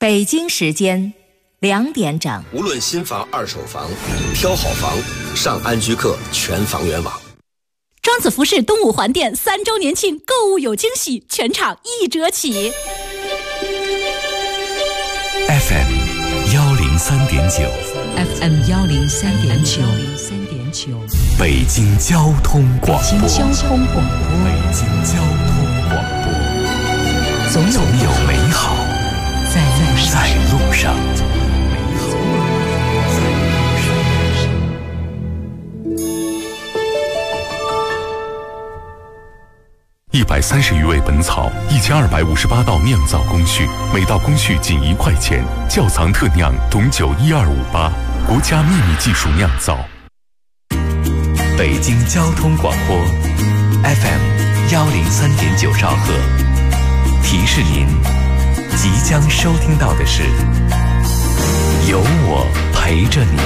北京时间2点整。 无论新房、二手房，挑好房，上安居客全房源网。 庄子服饰东五环店3周年庆购物有惊喜，全场1折起。 FM 103.9 FM 103.9 北京交通广播。 北京交通广播。 总有美好在路上。130余味本草，1258道酿造工序，每道工序仅1块钱。窖藏特酿董酒12588，国家秘密技术酿造。北京交通广播 FM 103.9兆赫，提示您即将收听到的是有我陪着你。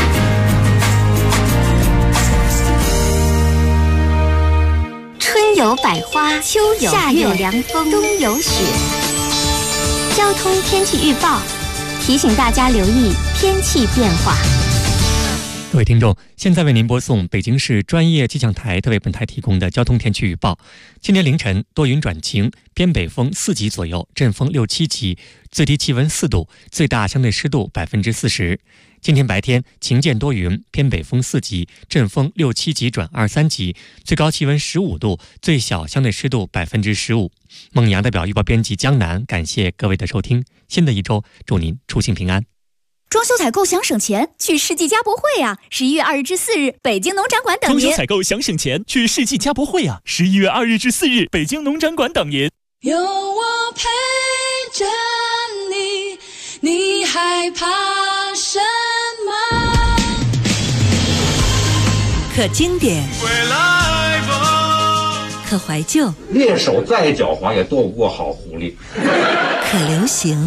春有百花，秋有夏有凉风，冬有雪。交通天气预报提醒大家留意天气变化。 各位听众，现在为您播送北京市专业气象台特为本台提供的交通天气预报。今天凌晨多云转晴，偏北风4级左右，阵风6、7级，最低气温4度，最大相对湿度40%。今天白天晴间多云，偏北风4级，阵风6、7级转2、3级，最高气温15度，最小相对湿度15%。孟阳代表预报编辑江南，感谢各位的收听。新的一周，祝您出行平安。 装修采购想省钱，去世纪家博会啊！11月2日至4日，北京农展馆等您。 装修采购想省钱，去世纪家博会啊！11月2日至4日，北京农展馆等您。 有我陪着你，你害怕什么？ 可经典， 回来吧。 可怀旧， 猎手再狡猾也斗不过好狐狸。 可流行，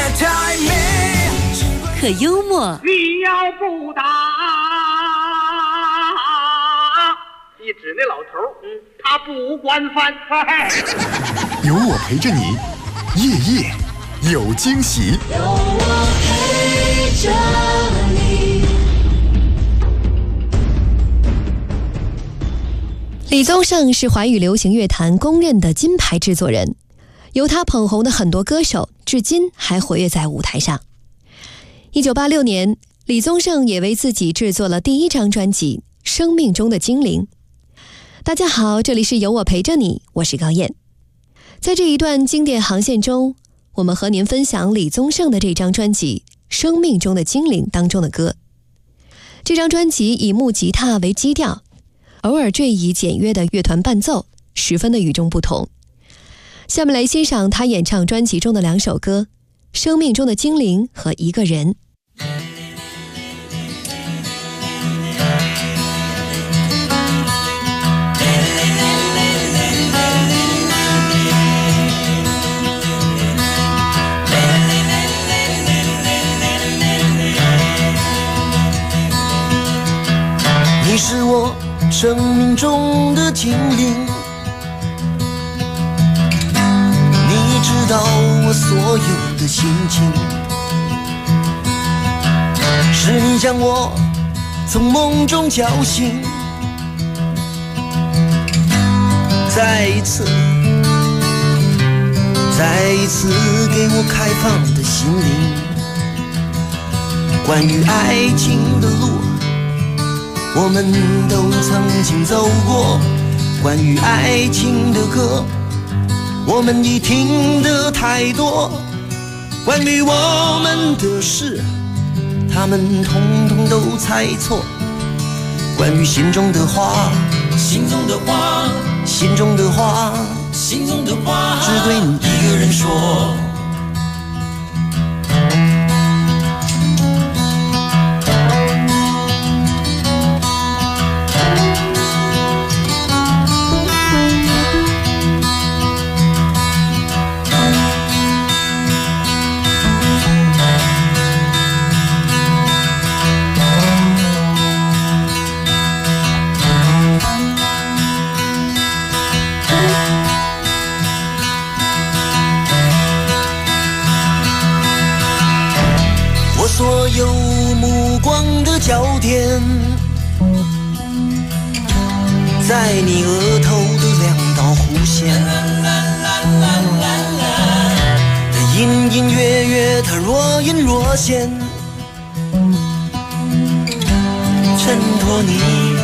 可幽默。 你要不打，一指那老头，他不惯犯。 有我陪着你，夜夜有惊喜。 有我陪着你。 李宗盛是华语流行乐坛公认的金牌制作人，由他捧红的很多歌手至今还活跃在舞台上。1986年，李宗盛也为自己制作了第1张专辑《生命中的精灵》。大家好，这里是有我陪着你，我是高燕。在这一段经典航线中，我们和您分享李宗盛的这张专辑《生命中的精灵》当中的歌。这张专辑以木吉他为基调，偶尔缀以简约的乐团伴奏，十分的与众不同。下面来欣赏他演唱专辑中的2首歌《生命中的精灵》和《一个人》。 你是我生命中的精灵，你知道我所有的心情，是你将我从梦中叫醒，再一次给我开放的心灵。关于爱情的路，我们都曾经走过，关于爱情的歌，我们已听得太多，关于我们的事，他们统统都猜错。关于心中的话，心中的话，心中的话，心中的话，只对你一个人说。 焦点，在你额头的两道弧线，它隐隐约约，它若隐若现，衬托你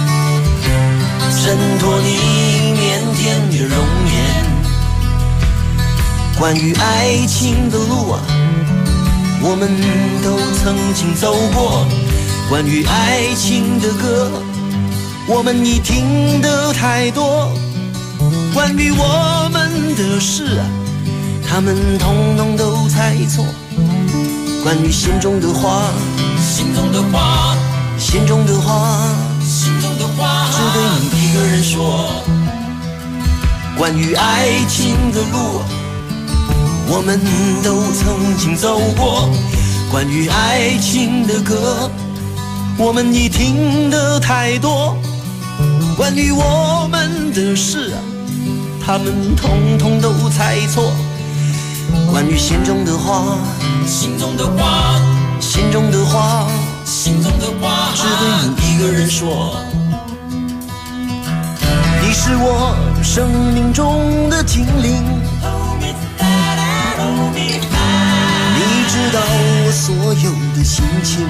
腼腆的容颜。关于爱情的路啊，我们都曾经走过；关于爱情的歌，我们已听得太多；关于我们的事啊，他们统统都猜错。关于心中的话，心中的话，心中的话，心中的话，只对你一个人说。关于爱情的路，我们都曾经走过；关于爱情的歌，我们已听得太多；关于我们的事啊，他们统统都猜错。关于心中的话，心中的话，心中的话，心中的话，只对你一个人说。你是我生命中的精灵，你知道我所有的心情，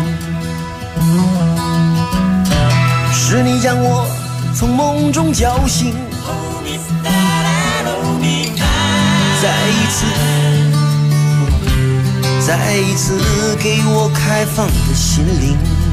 是你将我从梦中叫醒，再一次给我开放的心灵。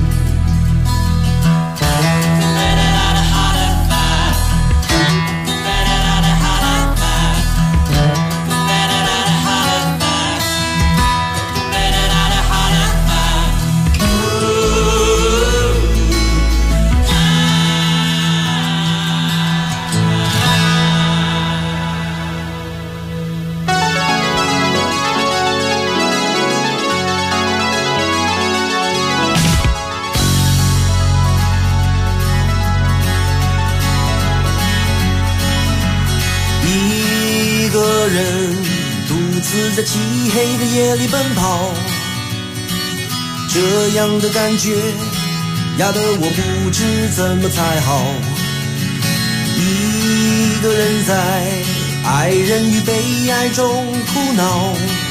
在漆黑的夜里奔跑，这样的感觉压得我不知怎么才好。一个人在爱人与被爱中苦恼，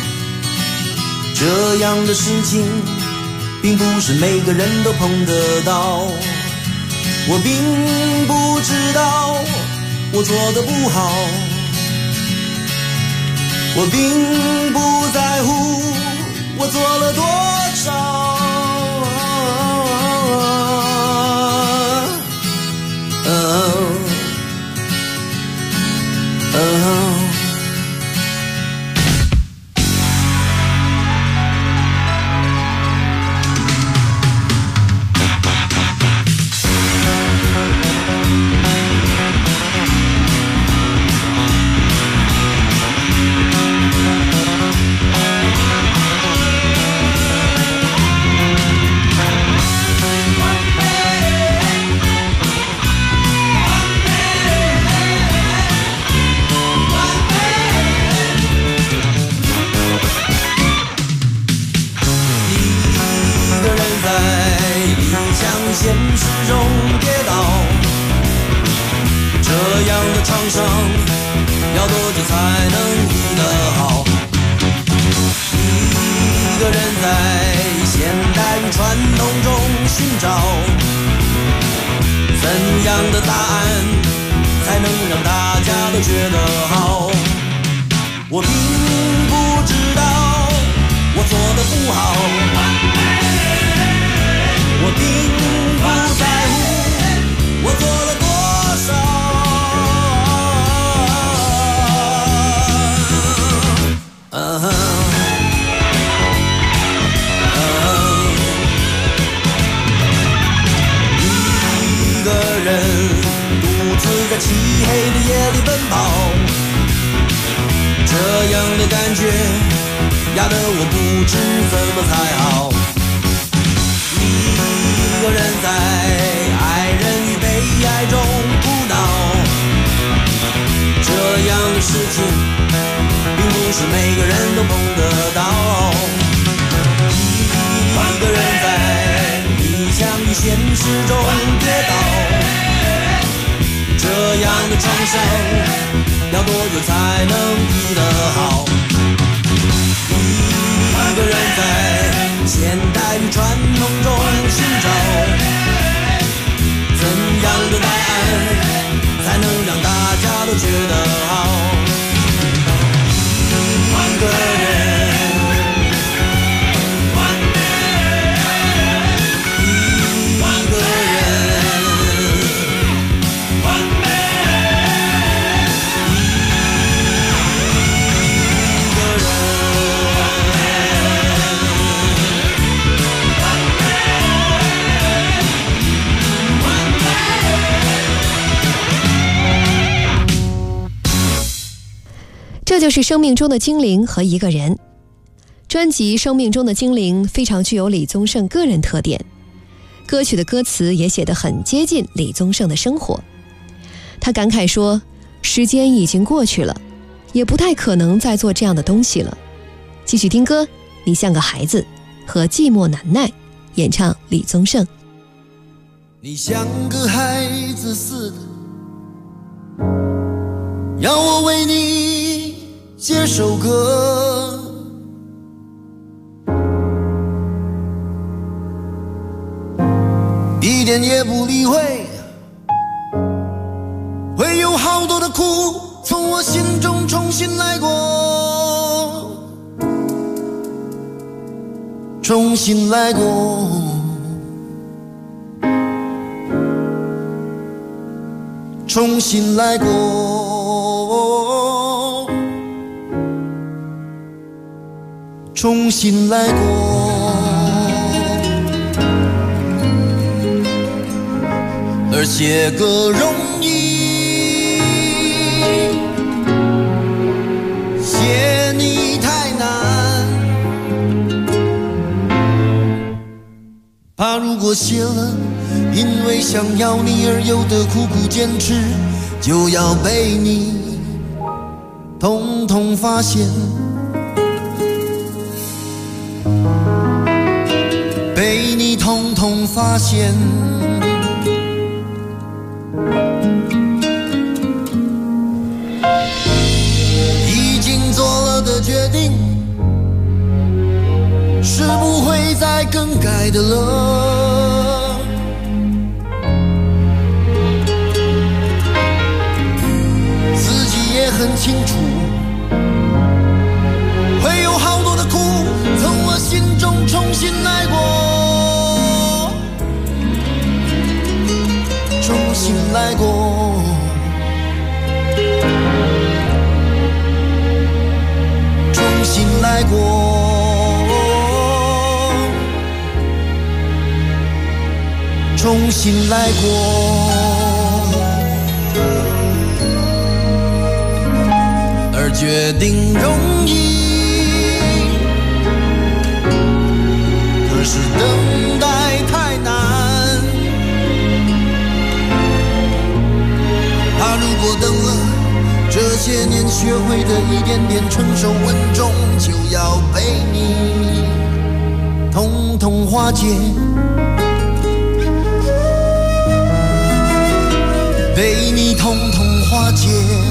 这样的事情并不是每个人都碰得到。我并不知道我做得不好，我并不在乎我做了多少。现实中跌倒，这样的创伤要多久才能医得好？一个人在现代与传统中寻找，怎样的答案才能让大家都觉得好？我并不知道我做得不好，我并不在乎我做了多少。一个人独自在漆黑的夜里奔跑，这样的感觉压得我不知怎么才好。一个人在爱人与被爱中苦恼，这样的事情并不是每个人都碰得到。一个人在理想现实中跌倒。这样的创伤要多久才能医得好？一个人在现代与传统中寻找，怎样的答案才能让大家都觉得好？一个人， 这就是生命中的精灵和一个人。专辑《生命中的精灵》非常具有李宗盛个人特点，歌曲的歌词也写得很接近李宗盛的生活。他感慨说，时间已经过去了，也不太可能再做这样的东西了。继续听歌，你像个孩子和寂寞难耐，演唱李宗盛。 你像个孩子似的，要我为你写首歌，一点也不理会，会有好多的苦从我心中重新来过，重新来过，重新来过，重新来过。而写歌容易，写你太难，怕如果写了，因为想要你而有的苦苦坚持，就要被你统统发现，被你统统发现。已经做了的决定，是不会再更改的了。自己也很清楚，会有好多的苦从我心中重新来过，重新来过，重新来过，重新来过。而决定容易，可是等待太难，怕如果等了，这些年学会的一点点成熟稳重，就要被你统统化解，被你统统化解，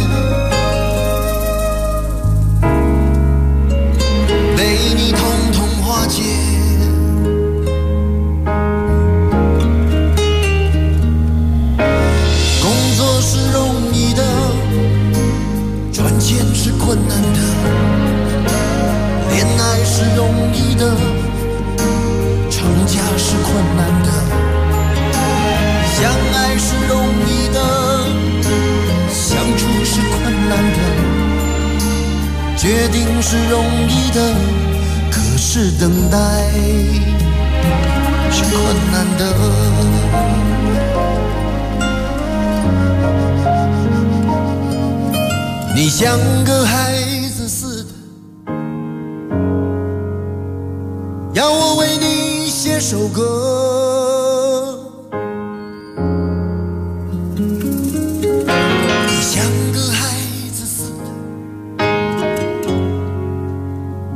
被你统统化解。工作是容易的，赚钱是困难的，恋爱是容易的，成家是困难的，相爱是容易的，相处是困难的，决定是容易的，可是等待是困难的。你像个孩子似的，要我为你写首歌，你像个孩子似的，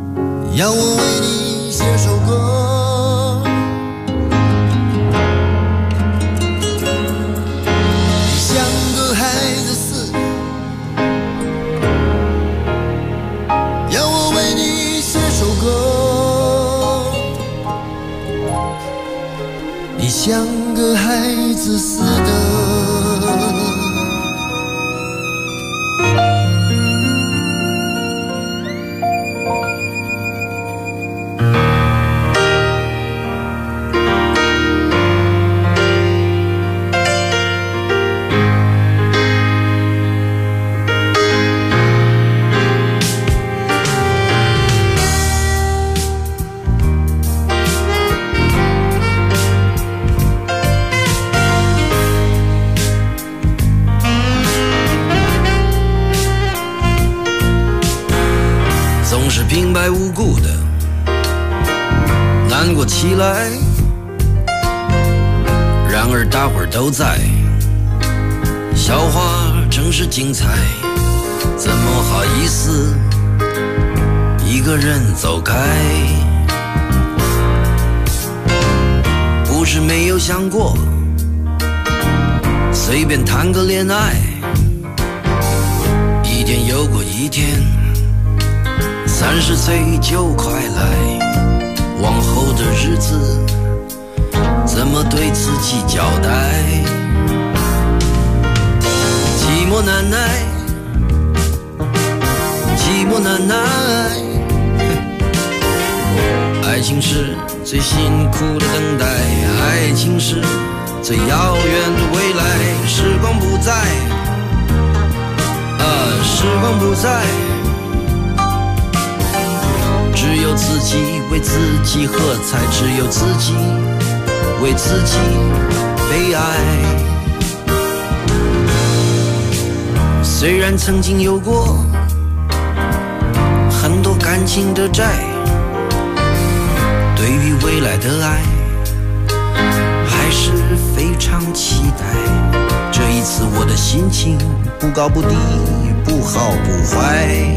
要我为你写首歌， 像个孩子似的。平白无故的难过起来，然而大伙儿都在，笑话正是精彩，怎么好意思一个人走开？不是没有想过随便谈个恋爱，一天又过一天，30岁就快来，往后的日子怎么对自己交代？寂寞难耐，寂寞难耐，爱情是最辛苦的等待，爱情是最遥远的未来。时光不在，时光不在，只有自己为自己喝彩，只有自己为自己悲哀。虽然曾经有过很多感情的债，对于未来的爱还是非常期待。这一次我的心情不高不低，不好不坏。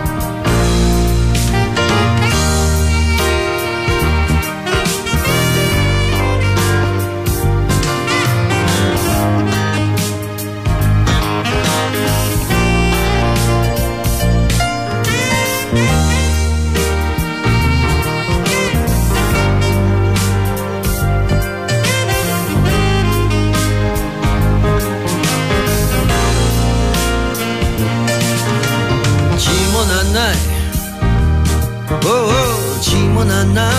寂寞难耐，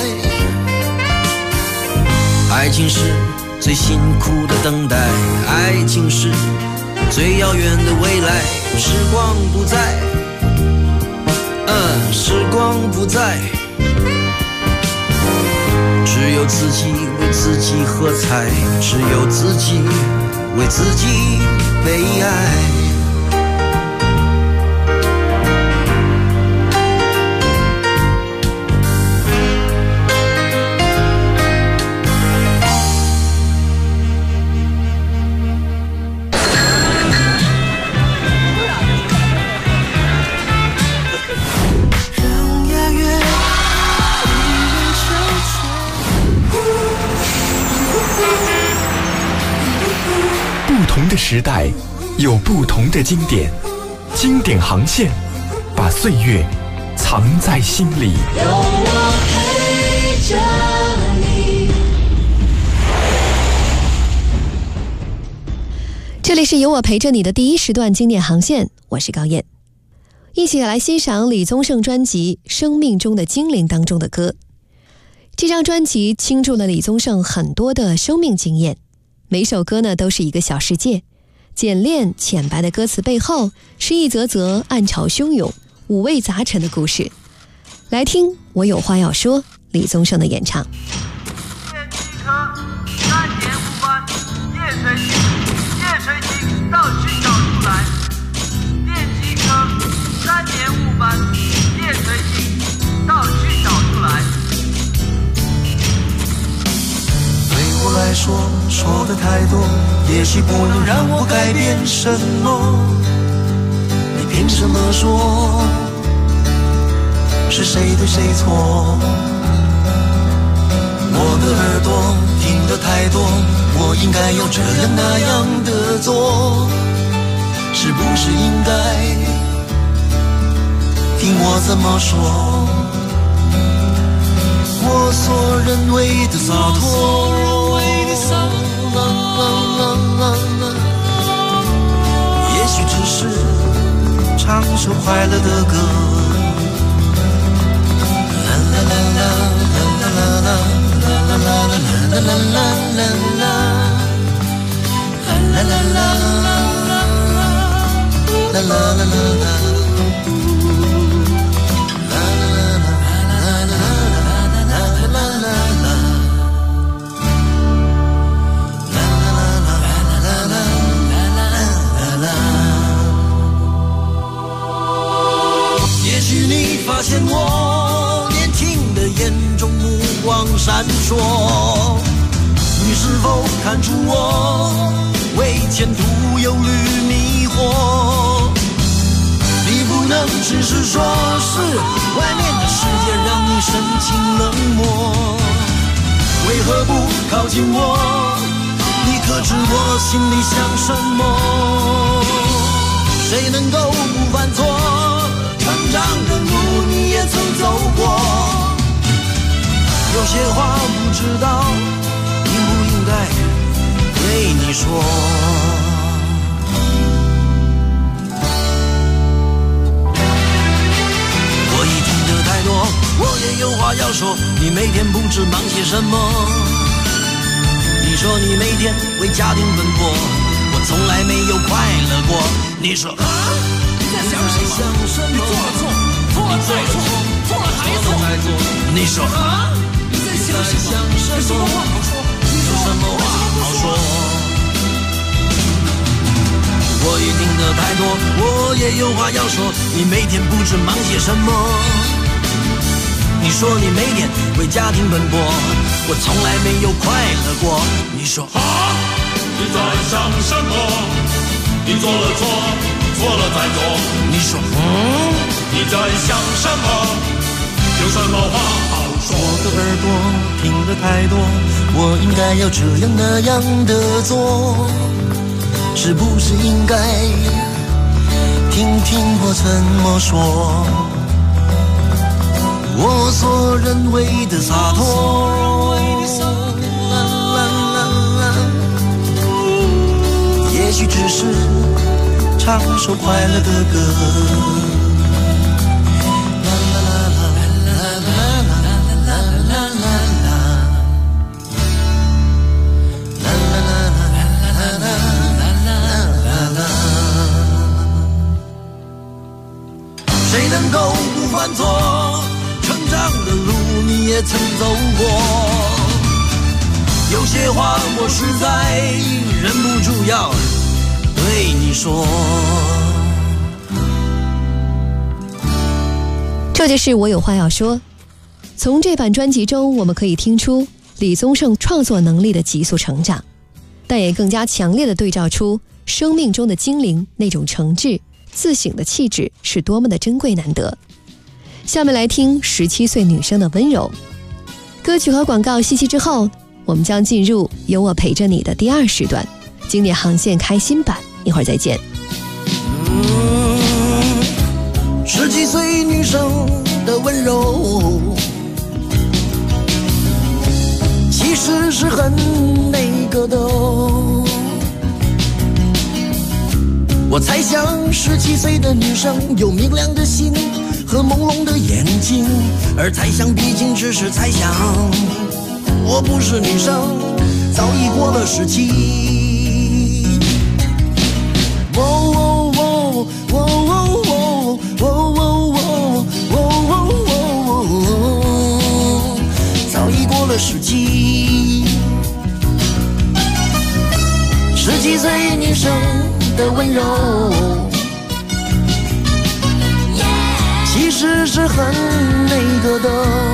爱情是最辛苦的等待，爱情是最遥远的未来。时光不在，时光不在，只有自己为自己喝彩，只有自己为自己悲哀。 不同的时代有不同的经典，经典航线把岁月藏在心里。 有我陪着你。 这里是有我陪着你的第一时段经典航线，我是高燕，一起来欣赏李宗盛专辑《生命中的精灵》当中的歌。这张专辑倾注了李宗盛很多的生命经验，每首歌呢都是一个小世界，简练浅白的歌词背后是一则则暗潮汹涌、五味杂陈的故事。来听我有话要说，李宗盛的演唱。 电机车3年5班，叶水晶到去找出来。电机车3年5班，叶水晶到去找出来。 对我来说，说的太多，也许不能让我改变什么。你凭什么说是谁对谁错？我的耳朵听得太多，我应该要这样那样的做，是不是应该听我怎么说？我所认为的洒脱， 也许只是唱首快乐的歌。啦啦啦啦啦啦啦啦啦啦啦啦啦啦啦啦啦啦啦。 发现我年轻的眼中目光闪烁，你是否看出我为前途忧虑迷惑？你不能只是说是外面的世界让你深情冷漠，为何不靠近我？你可知我心里想什么？谁能够不犯错？成长的路你也曾走过，有些话不知道应不应该对你说。我已听得太多，我也有话要说，你每天不知忙些什么？你说你每天为家庭奔波，我从来没有快乐过。你说你在想什么？你做了错，错了再错，错了还错。你说你在想什么？有什么话好说？有什么话好说？我也听得太多，我也有话要说。你每天不知忙些什么？你说你每天为家庭奔波，我从来没有快乐过。你说你在想什么？你做了错，错了再做。 你说你在想什么？有什么话好说？ 我的耳朵听得太多，我应该要这样那样的做，是不是应该听听我怎么说？我所认为的洒脱，也许只是唱首快乐的歌。谁能够不犯错？成长的路你也曾走过，有些话我实在忍不住要对你说。 这就是我有话要说。从这版专辑中，我们可以听出李宗盛创作能力的急速成长，但也更加强烈地对照出生命中的精灵那种诚挚自省的气质是多么的珍贵难得。下面来听17岁女生的温柔。歌曲和广告息息之后，我们将进入有我陪着你的第2时段，经典航线开心版，一会儿再见。 17岁女生的温柔，其实是很那个的。我猜想17岁的女生有明亮的心和朦胧的眼睛，而猜想毕竟只是猜想，我不是女生，早已过了17。早已过了17。17岁女生的温柔，其实是很那个的。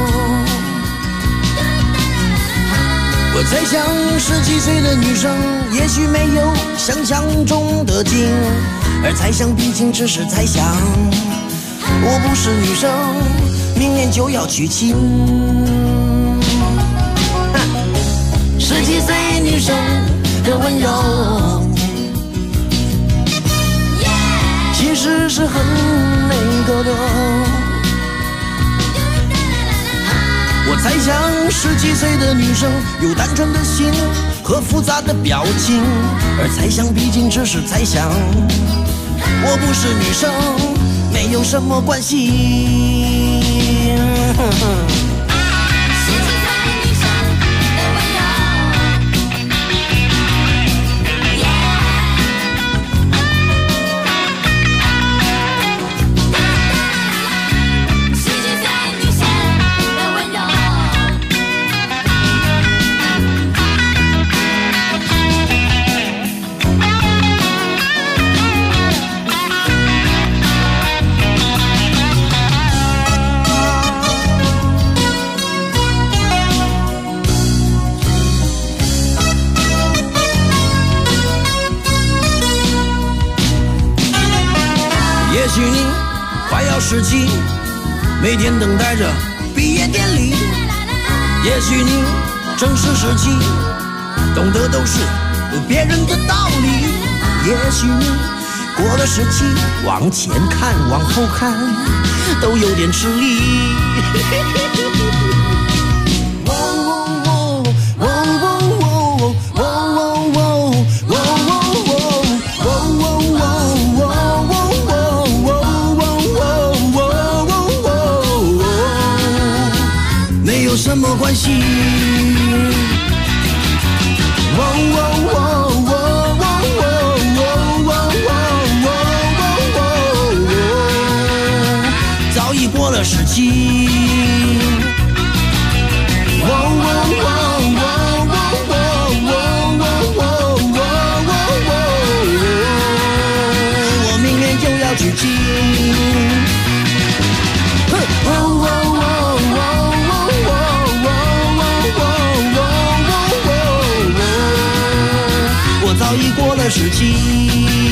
我猜想17岁的女生也许没有想象中的精，而猜想毕竟只是猜想，我不是女生，明年就要娶亲。17岁女生的温柔，其实是很那个的。我猜想17岁的女生有单纯的心和复杂的表情，而猜想毕竟只是猜想。我不是女生，没有什么关系。也许你快要17，每天等待着毕业典礼。也许你正是17，懂得都是别人的道理。也许你过了17，往前看往后看都有点吃力。什么关系？早已过了17。我明年就要娶妻。我早已过了17。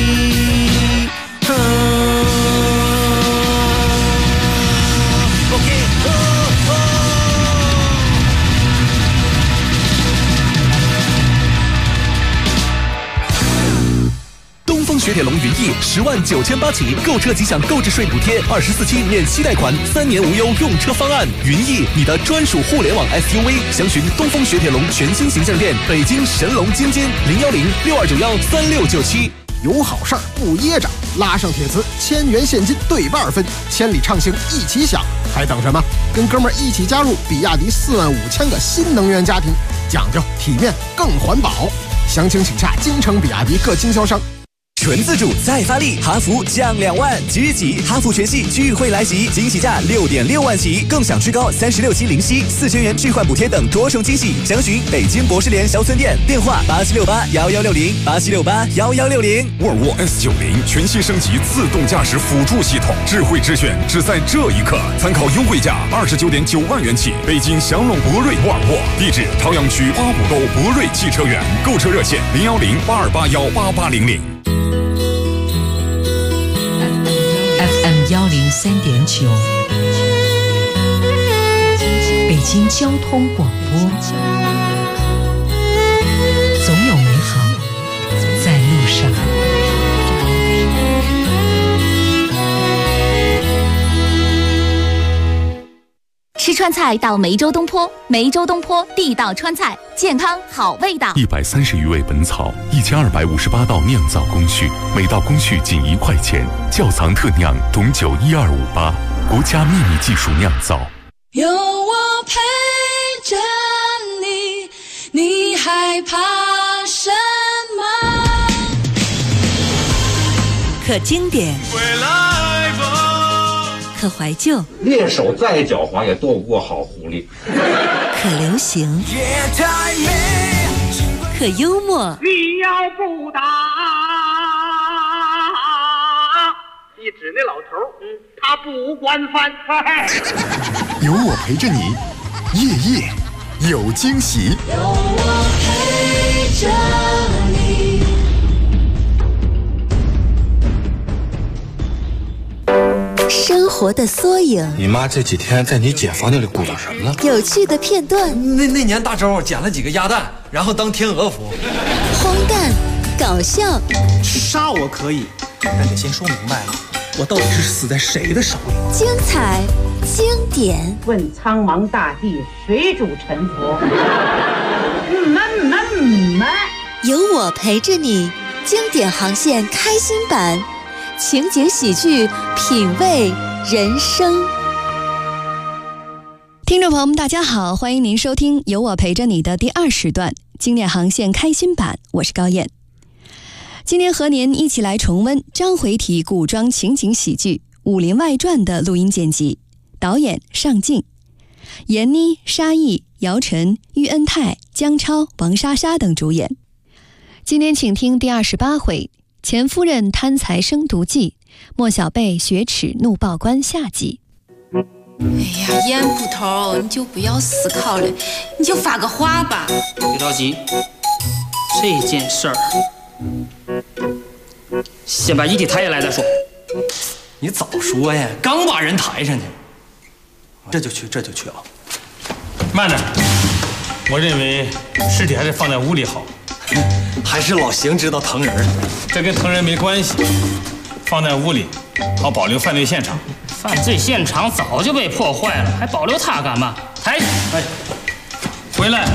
东风雪铁龙云逸10.98000起，购车即享购置税补贴，24期免息贷款，3年无忧用车方案。云逸，你的专属互联网 SUV， 详询东风雪铁龙全新形象店，北京神龙津津010-6291-3697。 有好事儿不噎着，拉上铁磁，1000元现金对半分，千里畅行一起享，还等什么？跟哥们儿一起加入比亚迪45000个新能源家庭，讲究体面更环保。详情请洽京城比亚迪各经销商。 纯自主再发力，哈弗降2万，即日起哈弗全系聚会来袭，惊喜价6.6万起，更享最高36期零息，4000元置换补贴等多重惊喜。详询北京博士联小村店，电话87681160，87681160。 沃尔沃 S90全新升级自动驾驶辅助系统，智慧之选只在这一刻，参考优惠价29.9万元起。北京祥龙博瑞沃尔沃，地址朝阳区花浦沟博瑞汽车园，购车热线010-8281-8800。 103.9，北京交通广播，总有美好在路上。 吃川菜到梅州东坡，梅州东坡地道川菜，健康好味道。 130余味本草，1258道酿造工序，每道工序仅1块钱，窖藏特酿董酒12588，国家秘密技术酿造。 有我陪着你，你害怕什么？ 可经典， 回来吧。 可怀旧， 猎手再狡猾也躲不过好狐狸。 可流行，可幽默。 你要不打，一指那老头，他不管饭。 有我陪着你，夜夜有惊喜。 有我陪着你。 生活的缩影。 你妈这几天在你姐房间里鼓捣什么呢？ 有趣的片段。 那年大周捡了几个鸭蛋，然后当天鹅服。 荒诞，搞笑。 杀我可以，但得先说明白了，我到底是死在谁的手里？ 精彩，经典。 问苍茫大地，谁主沉浮？ 有我陪着你，经典航线开心版，情景喜剧，品味人生。 听众朋友们，大家好，欢迎您收听有我陪着你的第2时段经典航线开心版，我是高燕。今天和您一起来重温章回体古装情景喜剧《武林外传》的录音剪辑，导演尚敬，闫妮、沙溢、姚晨、喻恩泰、姜超、王莎莎等主演。今天请听第28回钱夫人贪财生毒计，莫小贝雪耻怒报官下集。 哎呀，烟捕头，你就不要思考了，你就发个话吧。 别着急，这件事儿先把遗体抬下来再说。 你早说呀，刚把人抬上去。这就去啊！ 慢着，我认为尸体还是放在屋里好。 还是老邢知道疼人， 这跟疼人没关系，放在屋里好保留犯罪现场。 犯罪现场早就被破坏了，还保留它干嘛？抬去！ 哎，回来！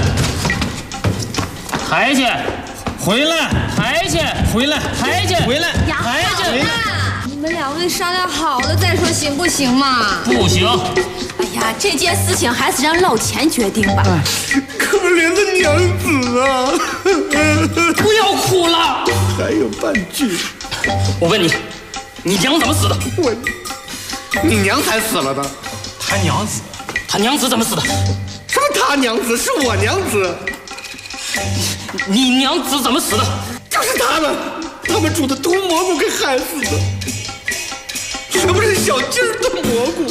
抬去！ 回来！ 抬去！ 回来！ 抬去！ 回来！ 抬去！ 你们两位商量好了再说，行不行嘛？ 不行！ 哎呀，这件事情还是让老钱决定吧。 可怜的娘子啊！ 不要哭了， 还有半句。 我问你，你娘怎么死的？ 你娘才死了的。 他娘子？ 他娘子怎么死的？ 什么他娘子？是我娘子。 你娘子怎么死的？ 就是他们煮的毒蘑菇给害死的。是不是小鸡儿炖蘑菇？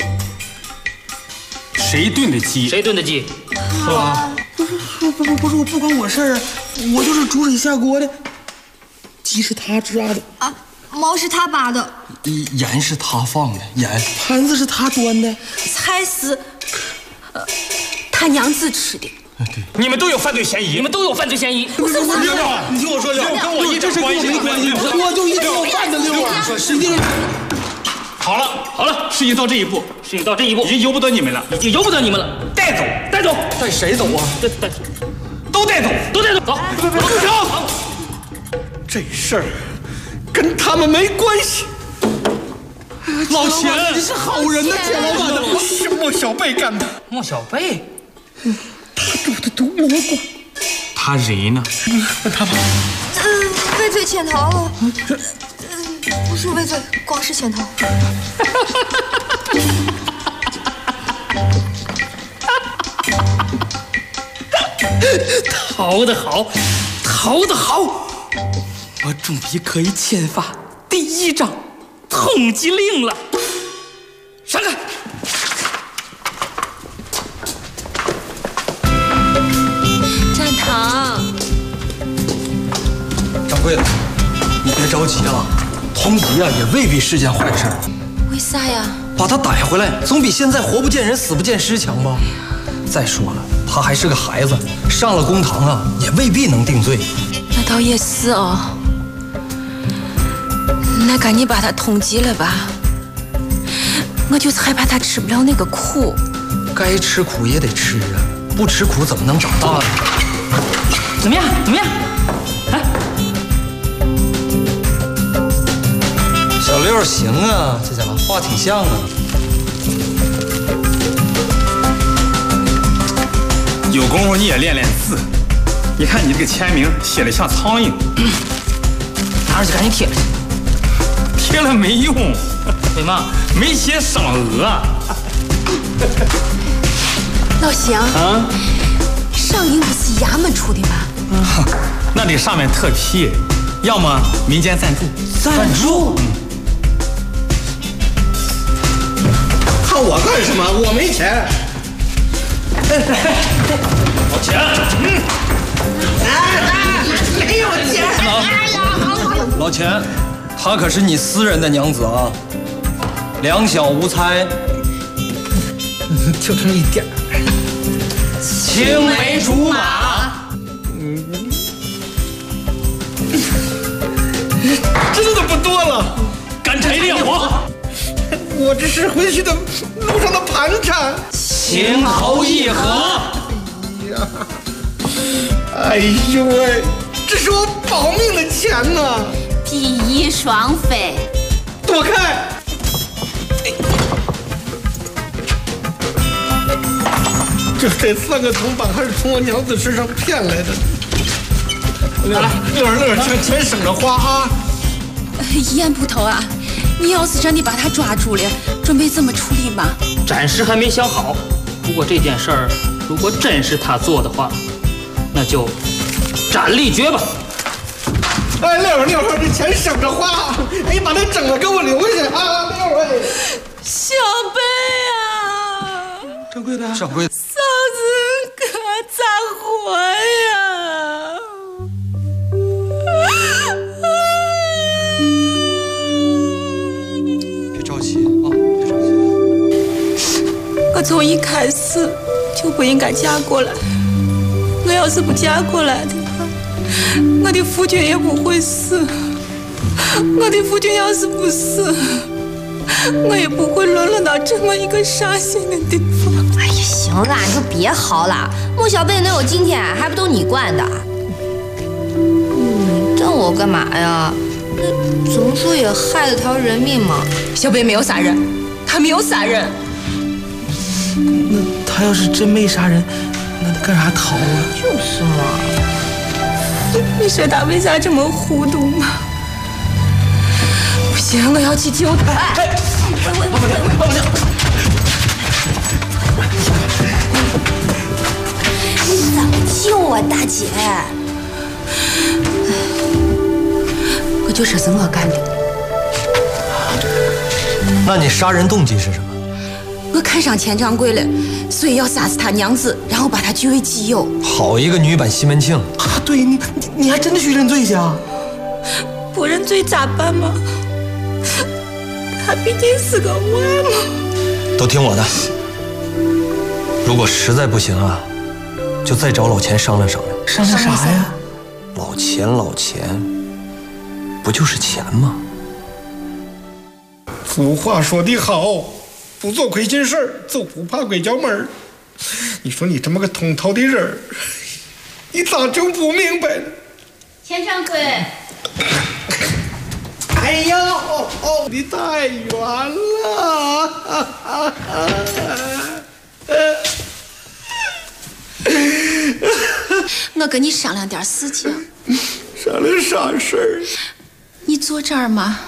谁炖的鸡？ 谁炖的鸡？ 是吧？不是，我不关我事儿啊，我就是煮水下锅的。鸡是他抓的啊，毛是他拔的， 盐是他放的，盘子是他端的， 菜是他娘子吃的。 对，你们都有犯罪嫌疑， 不是， 六，你听我说，六，跟我一点关系没关系， 我就一定要办的六啊！ 使劲！好了，事情到这一步，已经由不得你们了，带走， 带谁走啊？ 都带走，走！ 住手！这事儿跟他们没关系。 老钱， 你是好人呐，钱老板的，是莫小贝干的。 莫小贝， 他煮的毒蘑菇。 他谁呢？ 问他吧。 畏罪潜逃了。不是畏罪，光是潜逃。 逃得好！ 我终于可以签发第1张通缉令了。上开！ 站堂。 掌柜的，你别着急啊，通缉啊也未必是件坏事。 为啥呀？ 把他逮回来，总比现在活不见人死不见尸强吧？再说了，他还是个孩子，上了公堂啊，也未必能定罪。 那倒也是哦。那赶紧把他通缉了吧。我就是害怕他吃不了那个苦。 该吃苦也得吃啊，不吃苦怎么能长大呢？ 怎么样？哎， 小六行啊，这家伙画挺像啊。 有功夫你也练练字，你看你这个签名写的像苍蝇。 拿着去，赶紧贴了。 贴了没用， 为嘛？ 没写赏额。 老邢啊，上映不是衙门出的吗？ 那得上面特批，要么民间赞助。 看我干什么？我没钱。 老钱， 没有钱。 老钱，她可是你私人的娘子啊，两小无猜， 就这么一点儿。 青梅竹马。 真的不多了， 干柴烈火。 我这是回去的路上的盘缠。 情投意合。 哎呦喂， 这是我保命的钱呢！ 第一双飞， 躲开！这3个铜板还是从我娘子身上骗来的。来，乐，钱省着花啊！ 严捕头啊，你要是真的把他抓住了，准备怎么处理吗？ 暂时还没想好。不过这件事儿，如果真是他做的话，那就斩立决吧。 哎，六儿，这钱省着花！哎，把它整了给我留下啊！六儿， 小贝啊， 掌柜的，掌柜的， 嫂子可咋活呀？ 别着急啊，别着急。 我从一开始就不应该嫁过来。我要是不嫁过来的话，我的夫君也不会死。我的夫君要是不死，我也不会沦落到这么一个伤心的地方。 哎呀，行了，你就别嚎了。莫小贝能有今天，还不都你惯的？你瞪我干嘛呀？那怎么说也害了条人命嘛。 小贝没有杀人，他没有杀人。 那他要是真没杀人，那他干啥逃啊？ 就是嘛。 你说他为啥这么糊涂吗？不行，我要去救他。 你怎么救啊，大姐？ 我就说是我干的。 那你杀人动机是什么？ 我看上钱掌柜了，所以要杀死他娘子，然后把他据为己有。 好一个女版西门庆啊！对你还真的去认罪去啊？ 不认罪咋办嘛？他毕竟是个娃嘛。 都听我的，如果实在不行啊，就再找老钱商量商量。商量啥呀？老钱，不就是钱吗？ 俗话说得好，不做亏心事儿，就不怕鬼叫门儿。你说你这么个通透的人儿，你咋就不明白呢？ 钱掌柜。 哎呀，你太远了！ 我跟你商量点事情。 商量啥事儿？ 你坐这儿吗？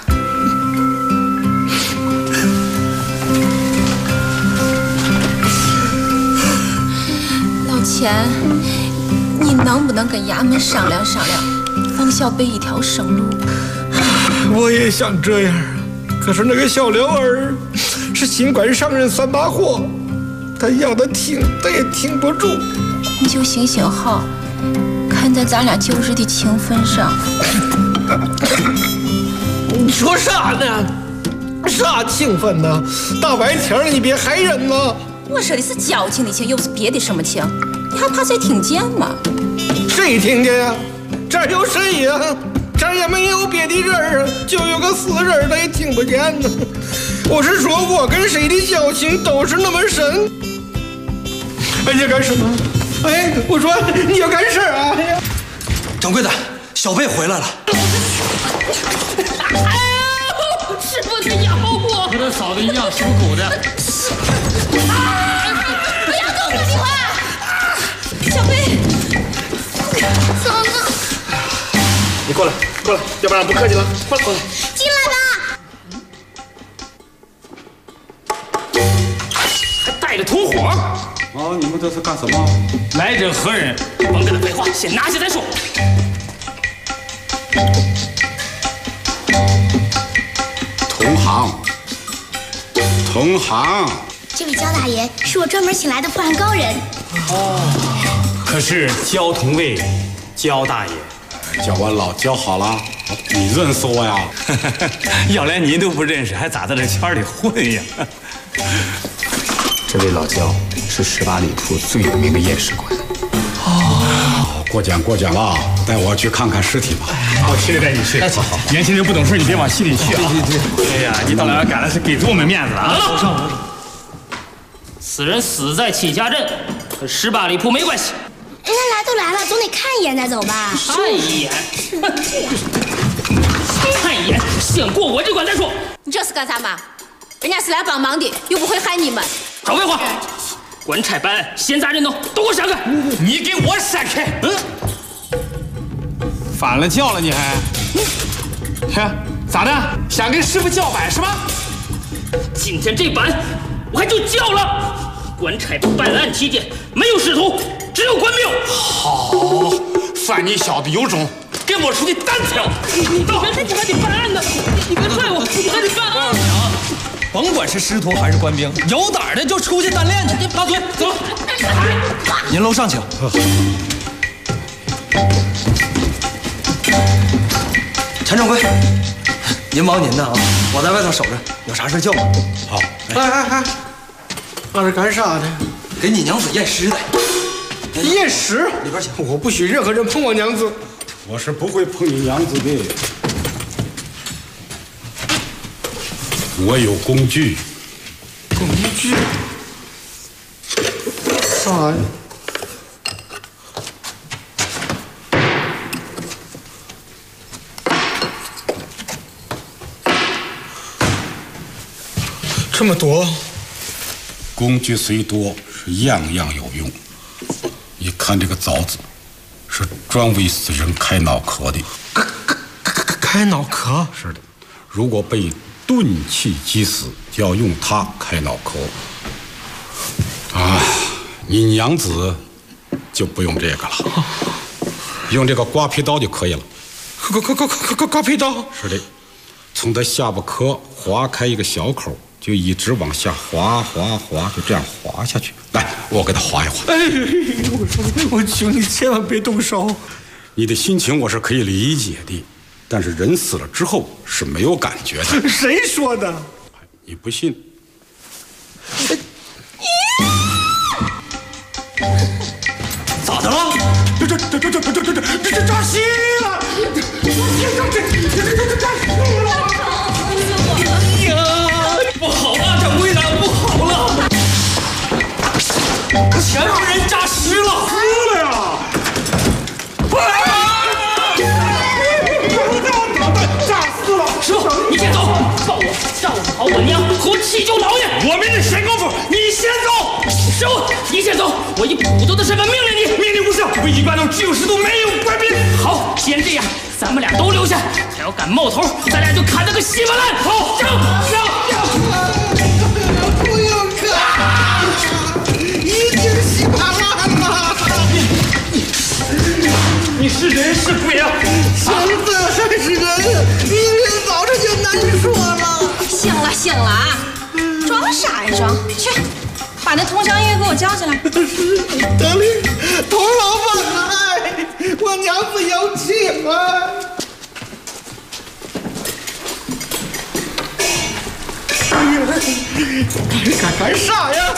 老钱，你能不能跟衙门商量商量，放小贝一条生路？ 我也想这样，可是那个小刘儿是新官上任3把火，他要他挺，他也挺不住。 你就行行好，看在咱俩旧日的情分上。 你说啥呢？啥情分呢？大白天的，你别害人呐！ 我说的是交情的情，又不是别的什么情，你还怕谁听见吗？ 谁听见呀？这儿有谁呀？这儿也没有别的人啊，就有个死人，他也听不见呢。我是说，我跟谁的交情都是那么深。哎，你要干什么？哎，我说你要干事啊！ 掌柜的，小贝回来了。 哎呦，师傅他咬我，和他嫂子一样属狗的。 不要动手，你快！小贝，嫂子， 你过来，要不然不客气了。过来， 进来吧。 还带着同伙。 哦，你们这是干什么？ 来者何人？甭跟他废话，先拿下再说。 同行。 这位焦大爷是我专门请来的破案高人。 可是焦同卫，焦大爷，叫我老焦好了。你认识我呀？ 要连你都不认识，还咋在这圈里混呀？ 这位老焦是18里铺最有名的验尸官。过奖了，带我去看看尸体吧。 我亲自带你去。好，年轻人不懂事，你别往心里去啊。对。哎呀，你到哪赶来是给足我们面子了啊！ 此人死在戚家镇，和18里铺没关系。 人家来都来了，总得看一眼再走吧。 看一眼，看一眼，先过我这关再说。 你这是干啥嘛？人家是来帮忙的，又不会害你们。 少废话！官差办案，闲杂人等，都给我闪开！ 你给我闪开！翻了轿了你还？嘿，咋的？想跟师傅叫板是吧？ 今天这板我还就叫了。官差办案期间没有师徒，只有官兵。 好，算你小子有种，跟我出去单挑！ 你别说，你还得办案呢！你别踹我，你还得办案。 甭管是师徒还是官兵，有胆的就出去单练去。 大嘴，走。 您楼上请。陈掌柜，您忙您的啊，我在外头守着，有啥事叫我。 好。 哎，那是干啥的？ 给你娘子验尸的。 验尸？ 里边请。 我不许任何人碰我娘子。 我是不会碰你娘子的。我有工具。 工具？啥呀？这么多？ 工具虽多，是样样有用。你看这个枣子，是专为死人开脑壳的。 开脑壳？ 是的，如果被钝器击死，就要用它开脑壳。啊，你娘子就不用这个了，用这个刮皮刀就可以了。 刮皮刀？ 是的，从他下巴壳划开一个小口，就一直往下划，就这样划下去。来，我给他划一划。 哎，我求你千万别动手。 你的心情我是可以理解的，但是人死了之后是没有感觉的。 谁说的？ 你不信？ 咋的了？ 这扎心了！ 哎呀，不好了，掌柜的，不好了！ 前夫人扎尸了， 死了呀！扎死了！ 师傅，你先走，放我照顾好我娘和我祈求老爷。 我没这闲工夫，你先走。 师傅，你先走，我以捕头的身份命令你。 命令无效，危急关头只有师徒，没有官兵。 好，既然这样，咱们俩都留下。他要敢冒头，咱俩就砍他个稀巴烂。好，上！ 不用砍，已经稀巴烂了。 你是人是鬼啊？ 现在还是人，明天早上就难说了。 行了啊，装啥呀装？去，把那佟香玉给我叫进来。 得令，佟老板来，我娘子有请啊。干啥呀？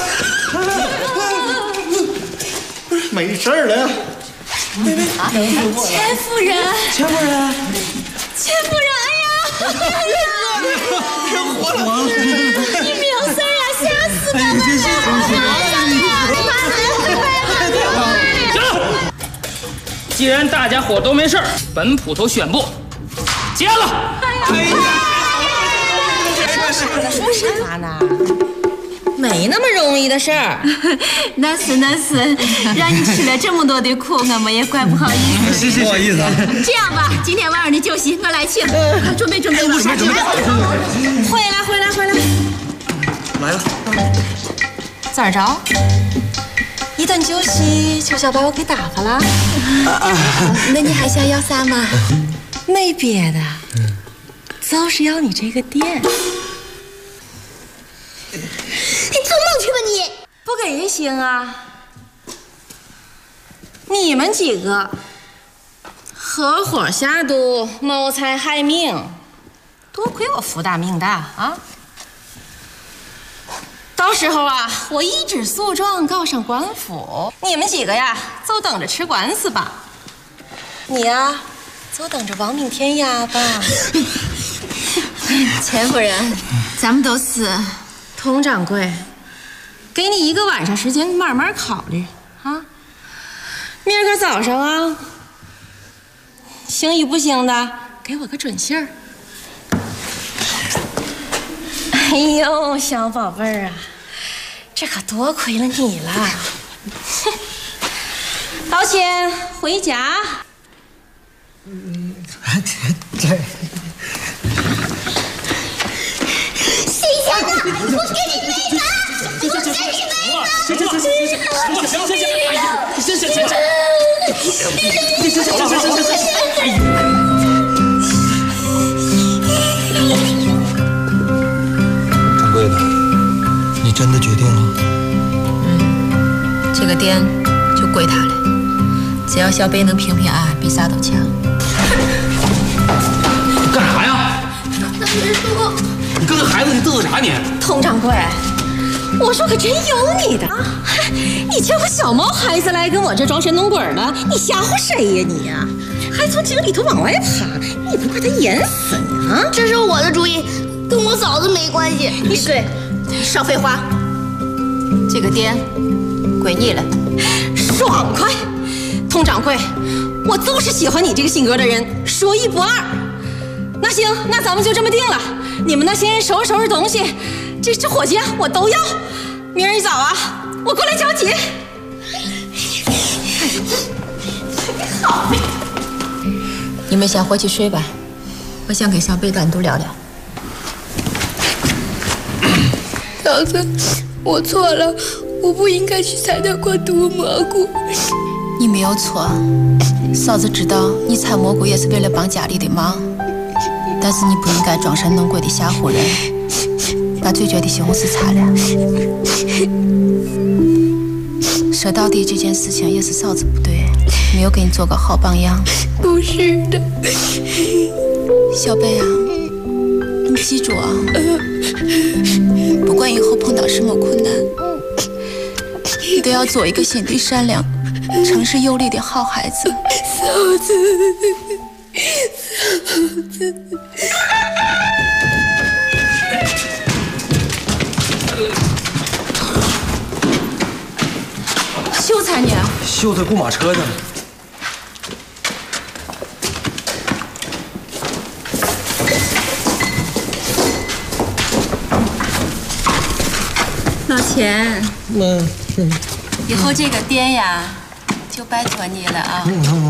没事了。 钱夫人，哎呀！ 活了！ 你没有事呀？吓死我了！ 行了，既然大家伙都没事，本捕头宣布结案了。 说啥呢？没那么容易的事儿。那是，让你吃了这么多的苦，我们也怪不好意思。 是，不好意思啊。 这样吧，今天晚上的酒席我来请，快准备。回来。 来了。 咋着？一顿酒席就想把我给打发了？那你还想要啥嘛？没别的，就是要你这个店。你做梦去吧你！不给人行啊！你们几个合伙下毒，谋财害命，多亏我福大命大啊！到时候啊，我一纸诉状告上官府，你们几个呀，就等着吃官司吧。你呀，就等着亡命天涯吧。钱夫人，咱们都是佟掌柜，给你1个晚上时间慢慢考虑啊。 明儿个早上啊，行与不行的，给我个准信儿。哎呦，小宝贝儿啊，这可多亏了你了。道歉，回家。 这。 谁先的？我给你妹子！我给你妹子！ 掌柜的，你真的决定了？ 这个店就归他了。只要小贝能平平安安，比啥都强。 你干啥呀？你跟个孩子，你嘚瑟啥你？ 佟掌柜，我说可真有你的啊！你叫个小毛孩子来跟我这装神弄鬼的，你吓唬谁呀你呀？还从井里头往外爬，你不怕他淹死你啊？ 这是我的主意，跟我嫂子没关系。 闭嘴，少废话。这个店归你了，爽快！佟掌柜，我就是喜欢你这个性格的人，说一不二。那行，那咱们就这么定了。你们呢，先收拾收拾东西，这伙计啊，我都要。明儿一早啊，我过来交接。好，你们先回去睡吧，我想跟小贝单独聊聊。 嫂子，我错了，我不应该去采那块毒蘑菇。 你没有错，嫂子知道你采蘑菇也是为了帮家里的忙，但是你不应该装神弄鬼的吓唬人，把嘴角的西红柿擦了。说到底，这件事情也是嫂子不对，没有给你做个好榜样。 不是的， 小贝啊，你记住啊，不管以后碰到什么困难，你都要做一个心地善良、诚实有礼的好孩子。 嫂子，嫂子。 秀才呢？ 秀才雇马车去了。 老钱，以后这个店呀，就拜托你了啊。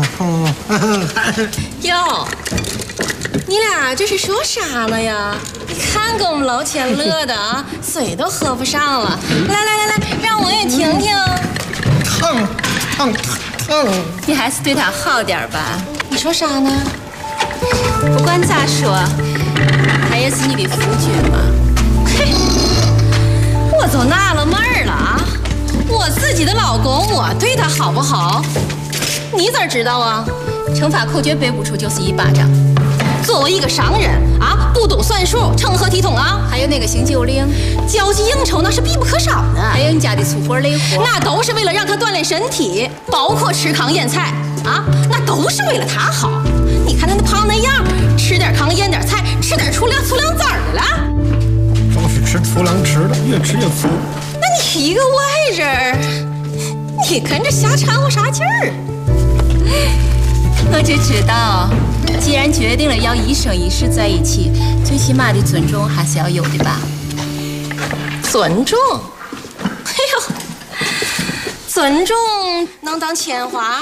哟，你俩这是说啥呢呀？你看给我们老钱乐的啊，水都喝不上了。来，让我也听听。烫！你还是对他好点吧。你说啥呢？不管咋说，他也是你的夫君嘛。嘿，我都纳了闷儿了啊！我自己的老公，我对他好不好？你咋知道啊？乘法口诀背不出就是一巴掌。作为一个商人啊，不懂算术，成何体统啊？还有那个行酒令，交际应酬那是必不可少的。还有你家的粗活累活，那都是为了让他锻炼身体，包括吃糠咽菜啊，那都是为了他好。你看他那胖那样，吃点糠咽点菜，吃点粗粮籽儿的了。 都是吃粗粮吃的，越吃越粗。 那你一个外人，你跟着瞎掺和啥劲儿？我就知道，既然决定了要一生一世在一起，最起码的尊重还是要有的吧？尊重？哎呦，尊重能当钱花？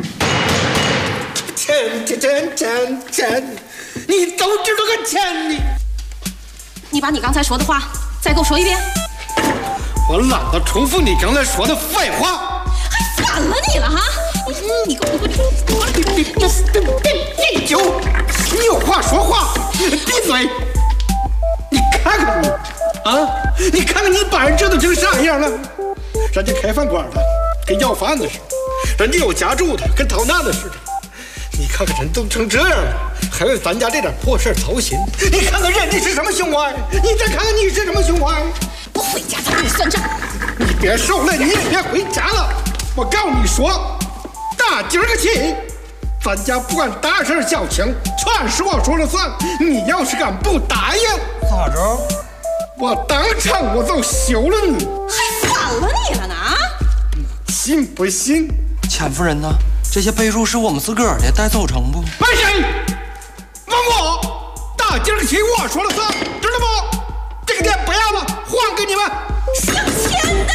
钱，你都知道个钱呢？ 你把你刚才说的话再给我说一遍。 我懒得重复你刚才说的废话。 还反了你了哈！你给我别酒！你有话说话，闭嘴！你看看你啊！你看看你把人折腾成啥样了？人家开饭馆的跟要饭的似的，人家有家住的跟逃难的似的。你看看人都成这样了，还为咱家这点破事操心。你看看人家是什么胸怀，你再看看你是什么胸怀。 我回家再跟你算账。 你别受累，你也别回家了。我告诉你说，打今儿个起，咱家不管大事小情，全是我说了算。你要是敢不答应， 咋着？ 我当场我就休了你。 还反了你了呢？ 信不信？ 钱夫人呢？这些被褥是我们自个儿的，带走成不？ 问谁？问我！大今儿起我说了算，知道不？这个店不要了，还给你们。 姓钱的，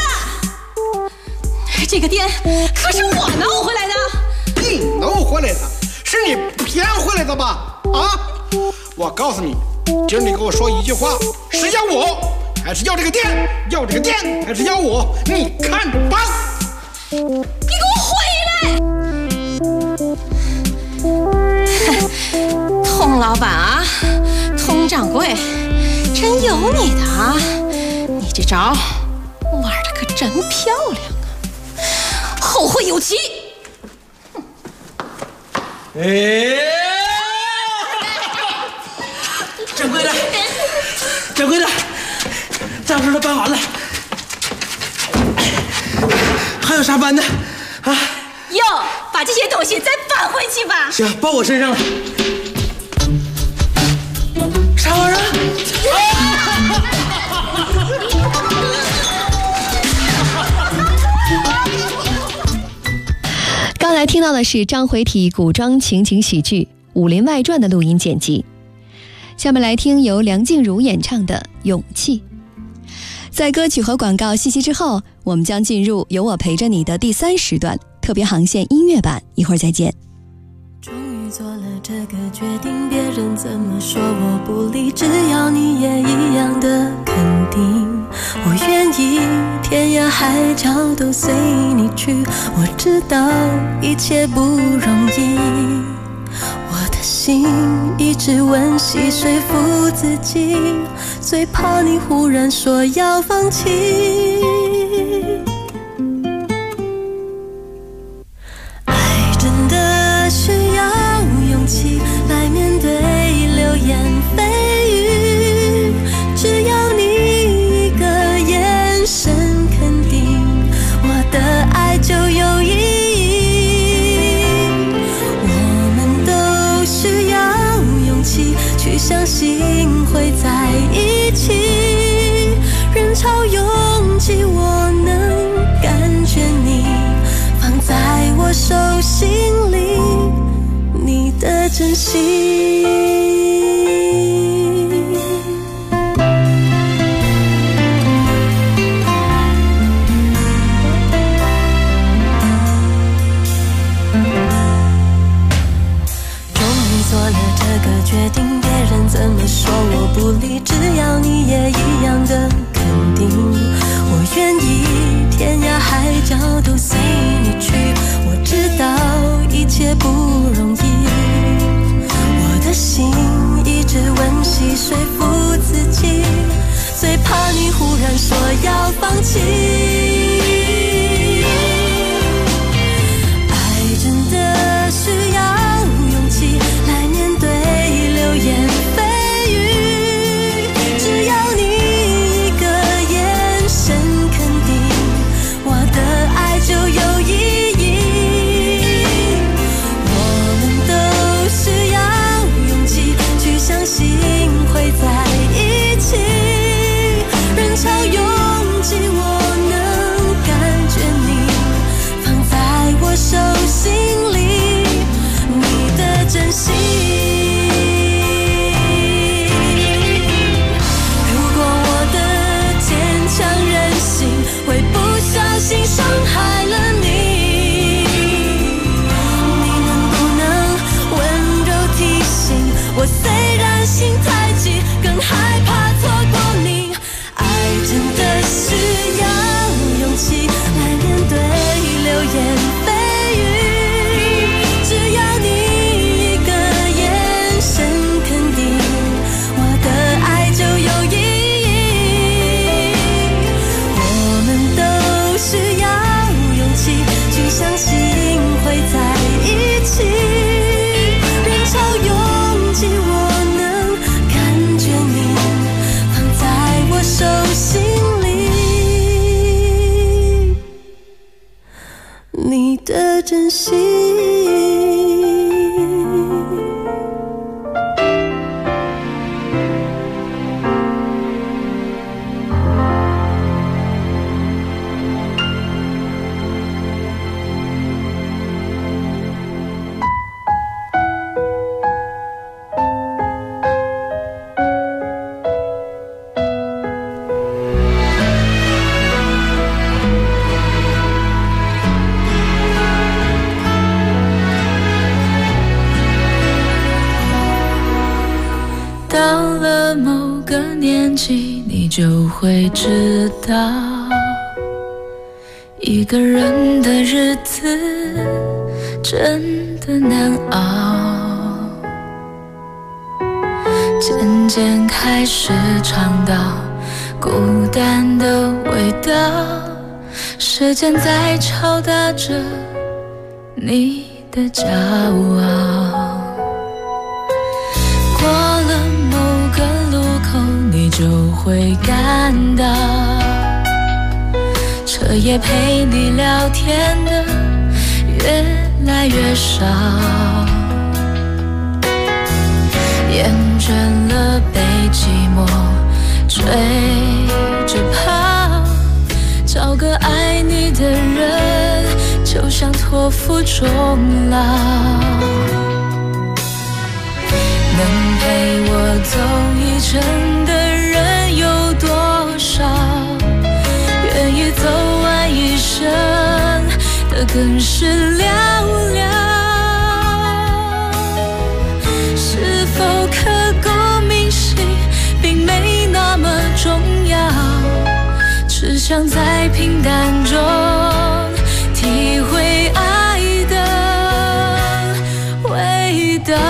这个店可是我弄回来的。 你弄回来的？是你骗回来的吧？啊！我告诉你，今儿你给我说一句话，是要我，还是要这个店？要这个店，还是要我？你看着办。 你给我回来！童老板啊，童掌柜，真有你的啊！你这招玩的可真漂亮啊，后会有期。 掌柜的，掌柜的，账事都办完了，还有啥搬的啊？ 哟，把这些东西再搬回去吧。 行，包我身上了。啥玩意儿？ 刚才听到的是章回体古装情景喜剧《武林外传》的录音剪辑。下面来听由梁静茹演唱的《勇气》。在歌曲和广告信息之后，我们将进入有我陪着你的第3时段特别航线音乐版，一会儿再见。 终于做了这个决定，别人怎么说我不理，只要你也一样的肯定，我愿意天涯海角都随你去。我知道一切不容易，我的心一直温习说服自己，最怕你忽然说要放弃。爱真的需要勇气来面对流言蜚语，只要你一个眼神肯定，我的爱就有意义。我们都需要勇气去相信会在一起，人潮拥挤我能感觉你放在我手心里，你的真心。决定，别人怎么说我不理，只要你也一样的肯定，我愿意天涯海角都随你去。我知道一切不容易，我的心一直温习说服自己，最怕你忽然说要放弃。爱真的需要勇气来面对流言蜚语，只要你一个眼神肯定，我的爱就有意义。我们都需要勇气去相信会在一起，人潮拥挤我能感觉你放在我手心里，你的真心。会不小心伤害了你，你能不能温柔提醒我，虽然心太急，更害怕错过你。爱真的需要勇气来面对流言蜚语，只要你一个眼神肯定，我的爱就有意义。需要勇气去相信会在一起，人潮拥挤我能感觉你放在我手心里，你的真心。 纪，你就会知道，一个人的日子真的难熬。渐渐开始尝到孤单的味道，时间在敲打着你的骄傲。过了某个路口，你就会感到，彻夜陪你聊天的越来越少，厌倦了被寂寞追着跑，找个爱你的人就像托付终老。能陪我走一程的人有多少？愿意走完一生的更是寥寥。是否刻骨铭心并没那么重要，只想在平淡中体会爱的味道。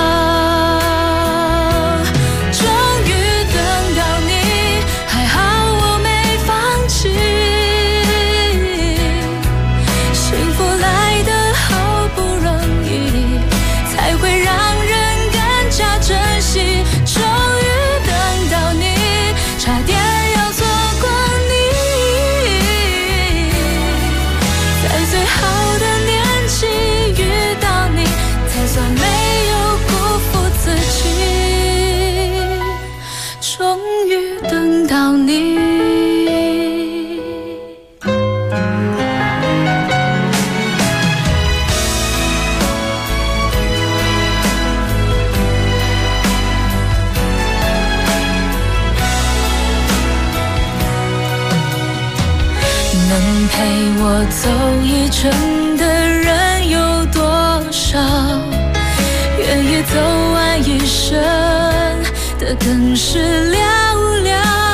走一程的人有多少？愿意走完一生的更是寥寥。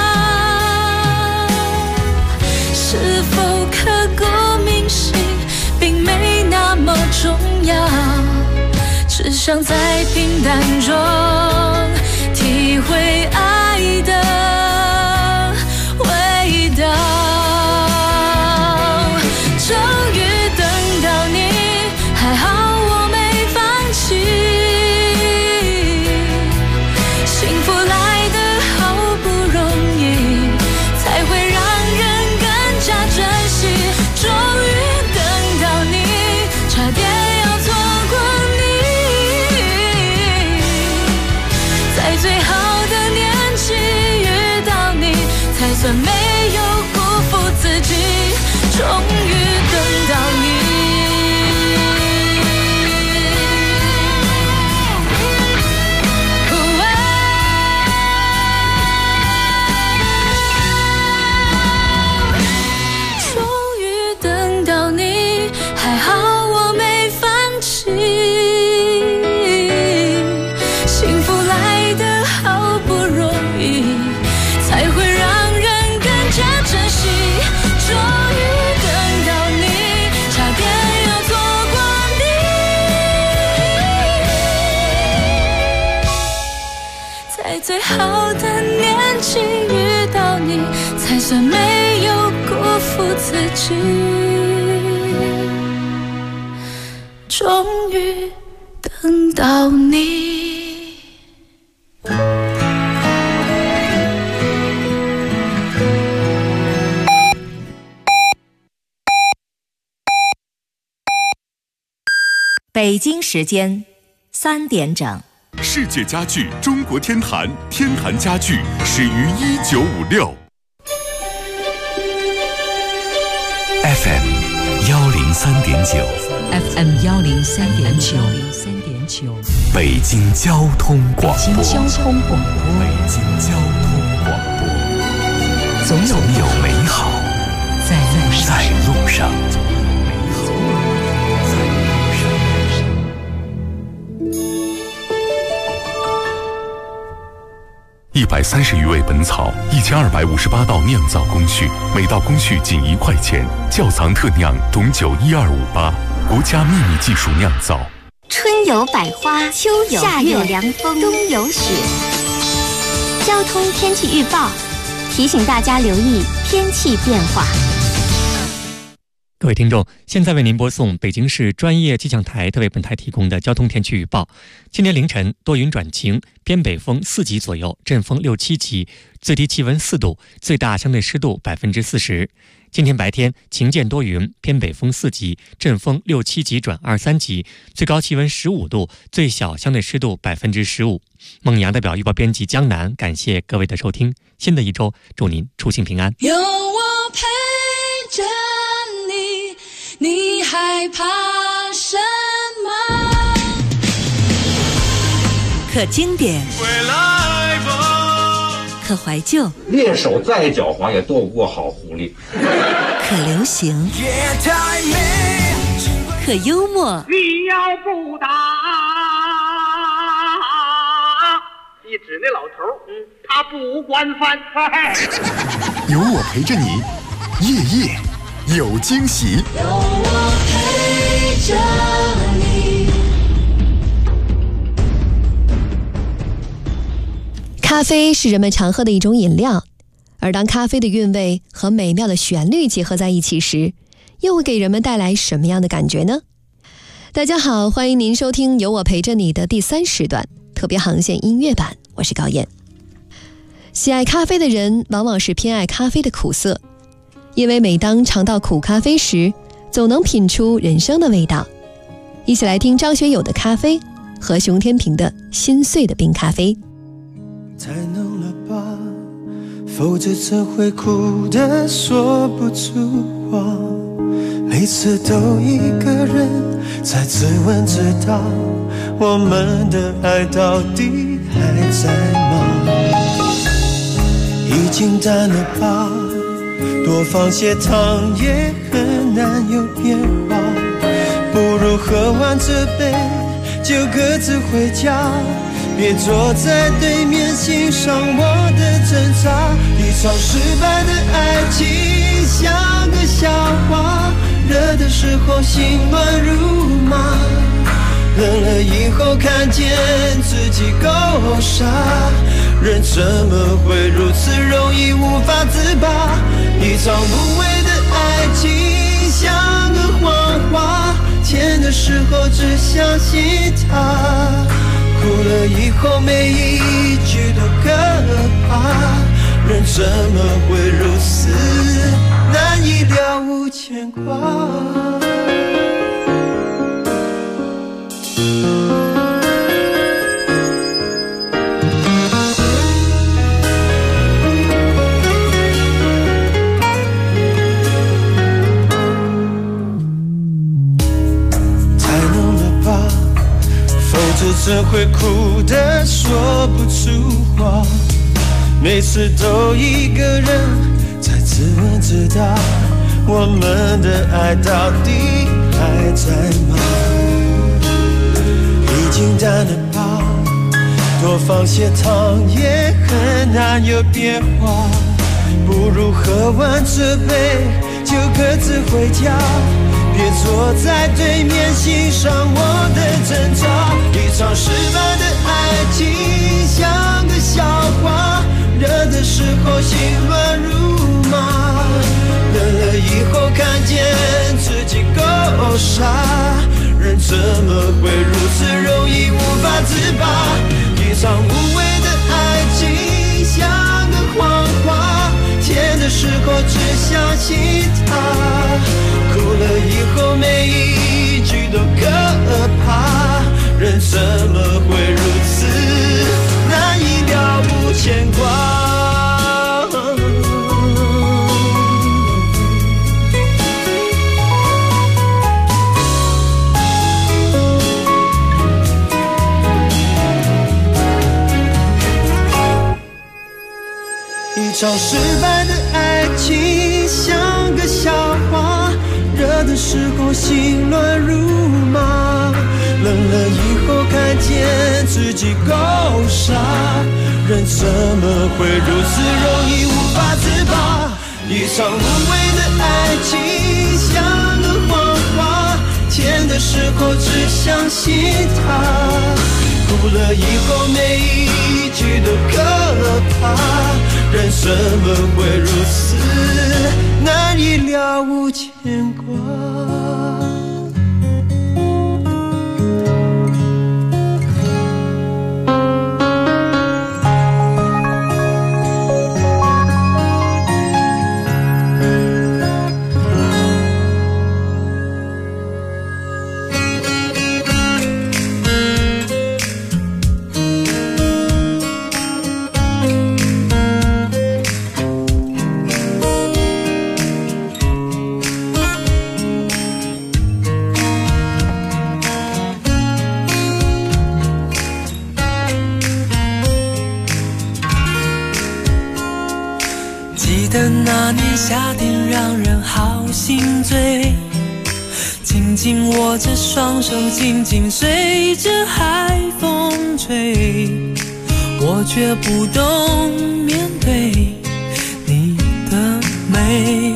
是否刻骨铭心并没那么重要，只想在平淡中体会爱的味道。终于等到你，还好我没放弃。幸福来得好不容易，才会让人更加珍惜。终于等到你，差点要错过你。在最好的年纪遇到你，才算没有辜负自己。终于等到你。终于等到你，还好我没放弃。幸福来得好不容易，才会让人更加珍惜。终于最好的年纪遇到你，才算没有辜负自己。终于等到你。 北京时间3点整。 世界家具中国天坛，天坛家具始于1956。 FM 103.9 ，FM 103.9， 北京交通广播， 北京交通广播， 北京交通广播，总有美好在路上。 130余味本草，1258道酿造工序，每道工序仅1块钱。窖藏特酿董酒12588，国家秘密技术酿造。 春有百花，秋有夏有凉风，冬有雪。交通天气预报提醒大家留意天气变化。 各位听众，现在为您播送北京市专业气象台特为本台提供的交通天气预报。今天凌晨多云转晴，偏北风4级左右，阵风6、7级，最低气温4度，最大相对湿度40%。今天白天晴间多云，偏北风4级，阵风6、7级转2、3级，最高气温15度，最小相对湿度15%。孟阳代表预报编辑江南，感谢各位的收听。新的一周，祝您出行平安。 有我陪着你，你害怕什么？ 可经典，可怀旧， 猎手再狡猾也斗不过好狐狸。 可流行，可幽默。 你要不打，一指那老头，他不管饭。 有我陪着你，夜夜有惊喜。 有我陪着你。 咖啡是人们常喝的一种饮料，而当咖啡的韵味和美妙的旋律结合在一起时，又会给人们带来什么样的感觉呢？大家好，欢迎您收听有我陪着你的第3时段特别航线音乐版，我是高燕。喜爱咖啡的人往往是偏爱咖啡的苦涩，因为每当尝到苦咖啡时，总能品出人生的味道。一起来听张学友的《咖啡》和熊天平的《心碎的冰咖啡》。 太浓了吧，否则怎会苦得说不出话，每次都一个人在自问自答，我们的爱到底还在吗？已经淡了吧，多放些糖也很难有变化，不如喝完这杯就各自回家，别坐在对面欣赏我的挣扎。一场失败的爱情像个笑话，热的时候心乱如麻，冷了以后看见自己够傻，人怎么会如此容易无法自拔？一场无谓的爱情像个谎话，甜的时候只相信它，哭了以后每一句都可怕，人怎么会如此难以了无牵挂？太浓了吧，否则怎会苦得说不出话？每次都一个人在自问自答，我们的爱到底还在吗？已经淡了吧，多放些糖也很难有变化，不如喝完这杯就各自回家，别坐在对面欣赏我的挣扎。一场失败的爱情像个笑话，热的时候心乱如麻，冷了以后看见自己够傻，人怎么会如此容易无法自拔？一场无谓的爱情像个谎话，甜的时候只相信它，哭了以后每一句都可怕，人怎么会如此难以了无牵挂？一场失败的爱情像个笑话，热的时候心乱如麻，冷了以后看见自己够傻， 人怎么会如此容易无法自拔？一场无谓的爱情像个谎话，甜的时候只相信它，哭了以后每一句都可怕。人怎么会如此难以了无牵挂？ 那年夏天让人好心醉，紧紧握着双手，紧紧随着海风吹，我却不懂面对你的美，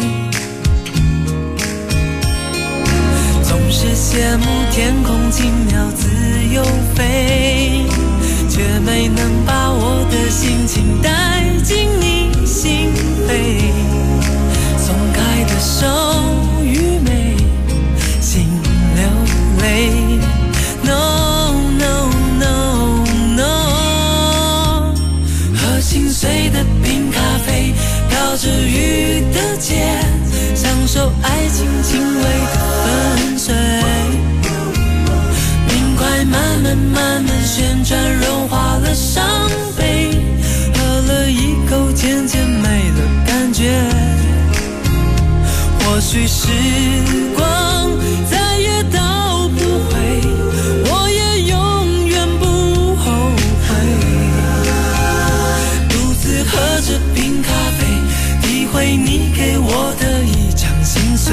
总是羡慕天空轻描自由飞，却没能把我的心情带进你心扉，松开的手愚昧，心流泪。No no no no， 喝心碎的冰咖啡，飘着雨的街，享受爱情轻微的粉碎。冰块慢慢慢慢旋转，融化了伤悲，喝了一口渐渐没了感觉。或许时光再也倒不回，我也永远不后悔。独自喝着冰咖啡，体会你给我的一场心碎。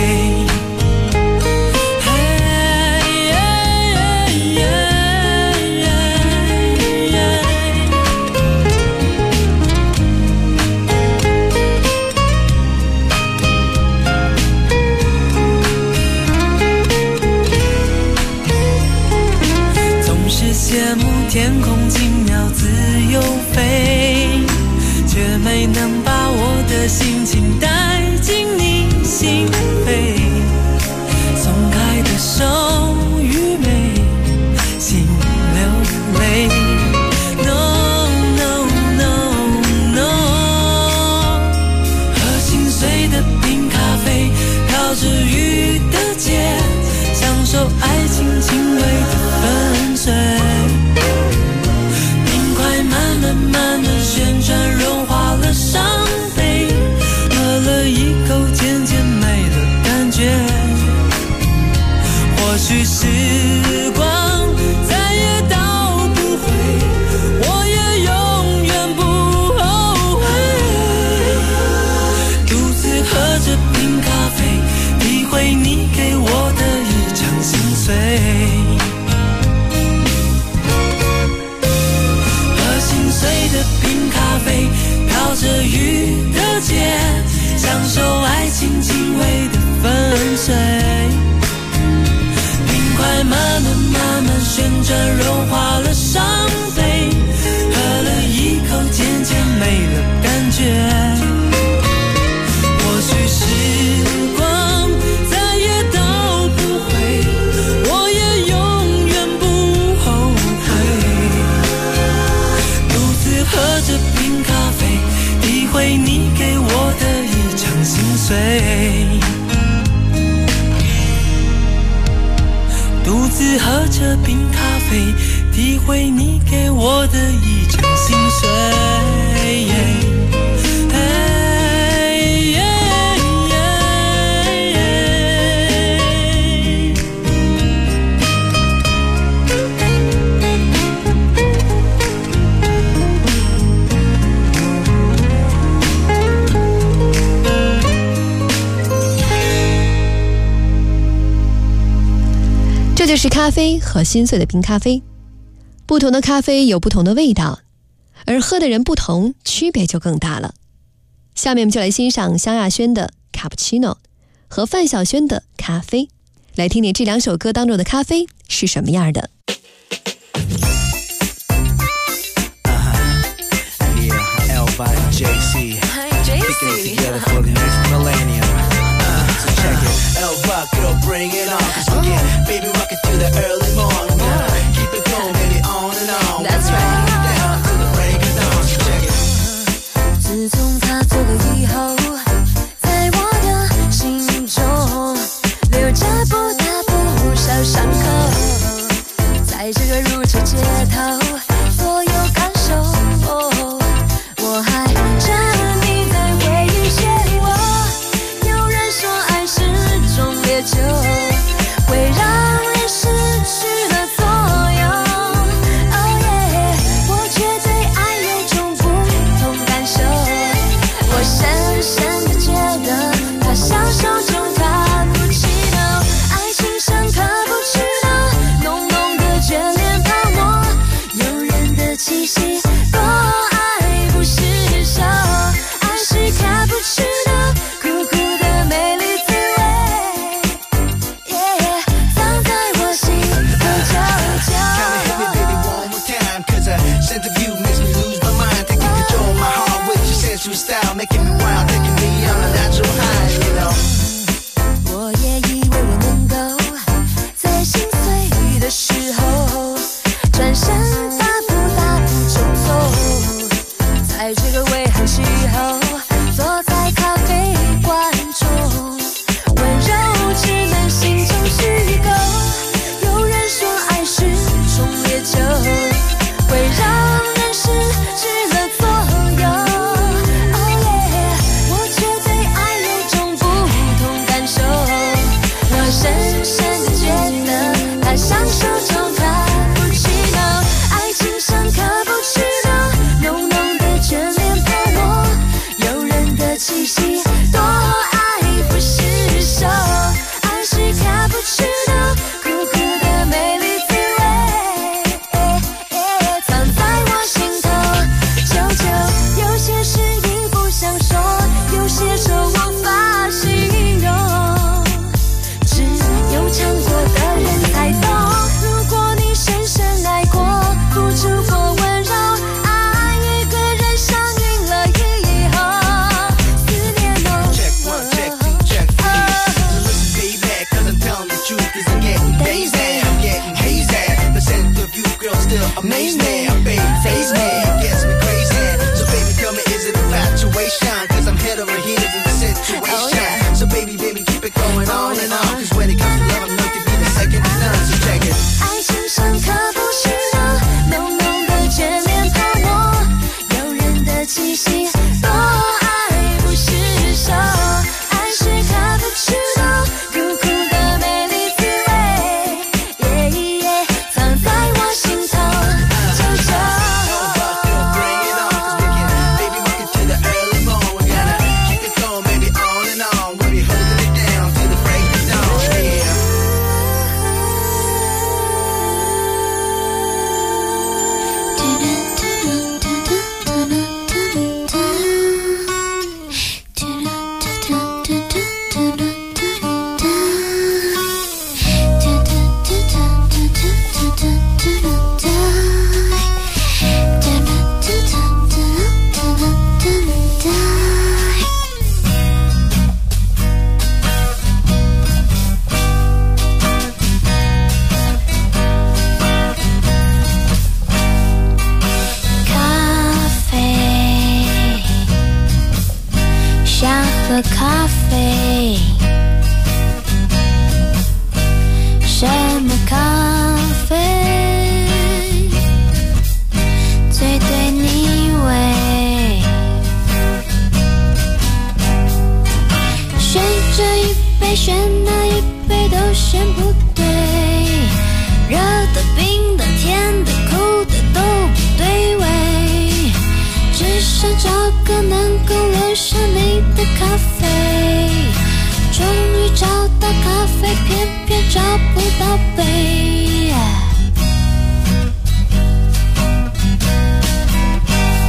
羡慕天空轻描自由飞，却没能把我的心情带进你心扉。松开的手愚昧，心流泪。No no no no， 喝心碎的冰咖啡，飘着雨的街，享受爱情轻微的粉碎。慢慢旋转，融化了伤悲，喝了一口渐渐没了感觉。或许时光再也倒不回，我也永远不后悔。独自喝着冰咖啡，体会你给我的一场心碎。碎的冰咖啡，飘着雨的街，享受爱情轻微的粉碎。冰块慢慢慢慢旋转，融化了伤悲，喝了一口渐渐没了感觉。或许时光再也倒不回，我也永远不后悔。喝着冰咖啡，体会你给我的一场心碎。独自喝着冰咖啡，体会你给我的一场心碎。 这就是咖啡和心碎的冰咖啡。不同的咖啡有不同的味道， 而喝的人不同，区别就更大了。下面我们就来欣赏萧亚轩的卡布奇诺和范晓萱的咖啡，来听听这2首歌当中的咖啡是什么样的。 JC, picking it together for the next millennium. So check it, El Vaquero, bring it on. 'Cause we get baby rockin' through the early morning. Keep it going, baby, on and on. That's right. Down to the break of dawn. So check it. 自从他走了以后，在我的心中留着不大不小伤口，在这个如此街头，所有感受。我还着你在回忆漩涡，有人说爱是种烈酒，会让人失去了作用。Oh yeah， 我却对爱有种不同感受，我深深地觉得它像手中卡布奇诺，爱情像卡布奇诺，浓浓的眷恋泡沫，诱人的气息。 Style making me wild, taking me on a natural high, you know. 我也以为我能够在心碎的时候转身大步冲走，在这个微寒气候，坐在咖啡馆中，温柔只能心中虚构。有人说爱是种烈酒，会让人失去了作用。深深地觉得它像手中卡布奇诺，爱情像卡布奇诺，浓浓的眷恋泡沫，诱人的气息，多爱不释手。爱是卡布奇诺，苦苦的美丽滋味，藏在我心头，久久。有些事已不想说，有些愁无法形容。有尝过的人才懂，如果你深深爱过，付出过温柔，爱一个人上瘾了以后，思念浓。 Check 1, check 2, check 3. Listen, baby, 'cause I'm telling the truth, 'cause I'm getting lazy, I'm getting hazy. The scent of you, girl, still amaze me. Baby, face me, gets me crazy. So baby, tell me, is it infatuation? 'Cause I'm head over heels in the situation. So baby, keep it going on and on. 'Cause when it comes to love, I'm known to be the second to none. So check it. 爱情像卡布奇诺，浓浓的眷恋泡沫，诱人的气息，多爱不释手。爱是卡布奇诺，苦苦的美丽滋味，藏在我心头，久久。 Bring it on, 'cause we can, baby, rock it to the early morning. We gotta keep it going, baby, on and on. We'll be holding it down till the break of dawn. Yeah. 喝咖啡，什么咖啡最对你味？选这一杯，选那一杯都选不对，热的、冰的、甜的、苦的都不对味，只想找个能够留下你的咖啡，终于找到咖啡，偏偏找不到杯。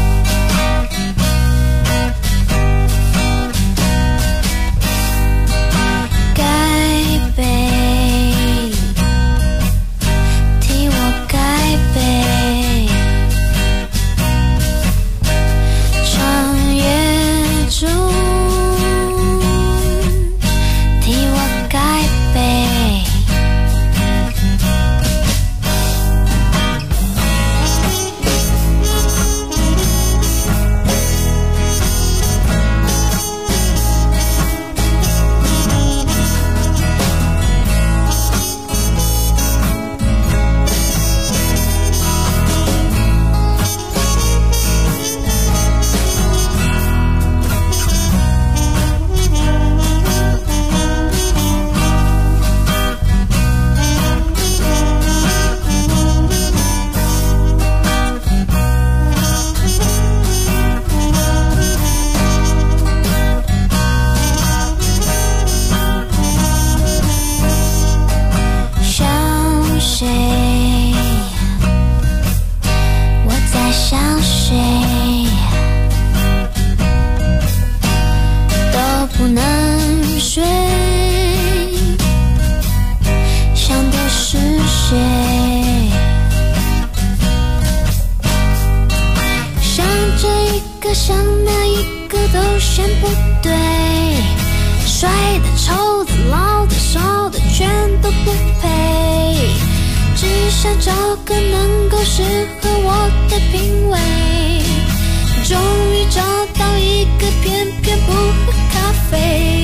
想找个能够适合我的品味，终于找到一个偏偏不喝咖啡。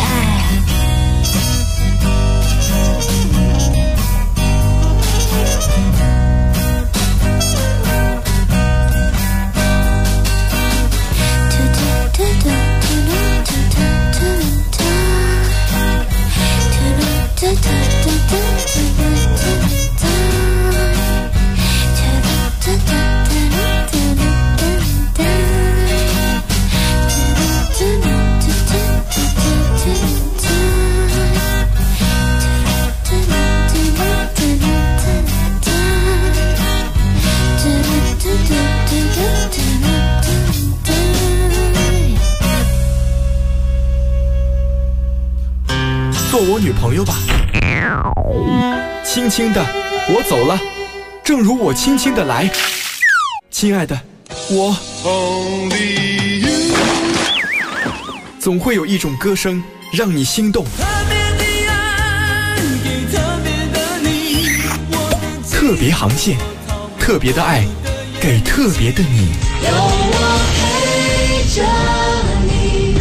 做我女朋友吧。轻轻的，我走了，正如我轻轻的来。亲爱的，我总会有一种歌声让你心动。特别航线，特别的爱，给特别的你。 有我陪着你。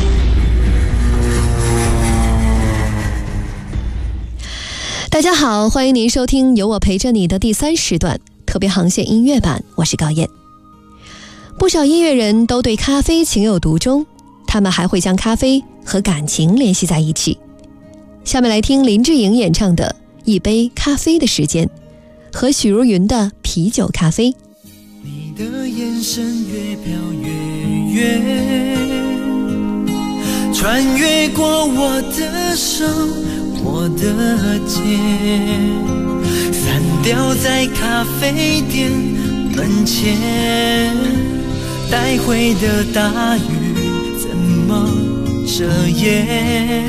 大家好，欢迎您收听有我陪着你的第3时段特别航线音乐版，我是高燕。不少音乐人都对咖啡情有独钟，他们还会将咖啡和感情联系在一起。下面来听林志颖演唱的《一杯咖啡的时间》和许茹芸的《啤酒咖啡》。 你的眼神越飘越远，穿越过我的手，我的肩，散掉在咖啡店门前，带回的大雨怎么遮掩？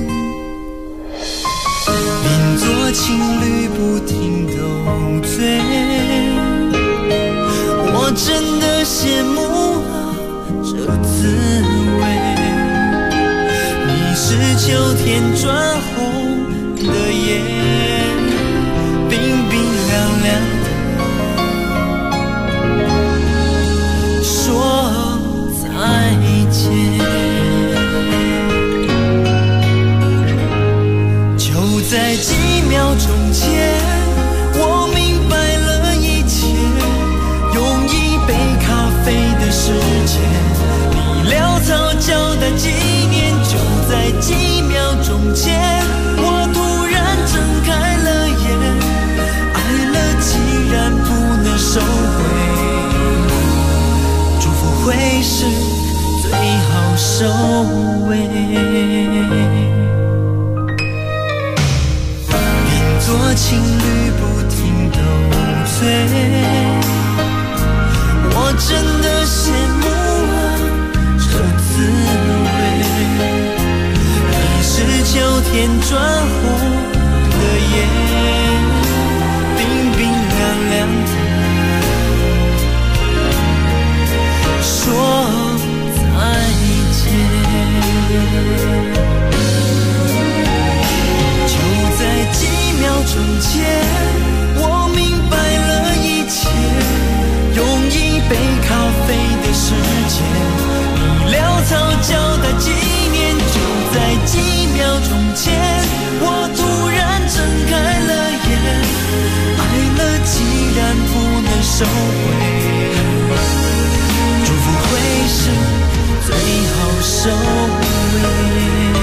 连做情侣不停斗嘴，我真的羡慕这滋味。你是秋天转红的眼，冰冰凉凉的说再见。就在几秒钟前，我明白了一切，用一杯咖啡的时间，你潦草交代纪念。就在几秒钟前，我突然睁开了眼，爱了既然不能收回，祝福会是最好收尾。连做情侣不停斗嘴，我真的羡慕这滋味。你是秋天转红的眼，冰冰凉凉的说再见。就在几秒钟前，我明白了一切，用一杯咖啡的时间，你潦草交代纪念。就在几秒钟前，我突然睁开了眼，爱了既然不能收回，祝福会是最好收尾。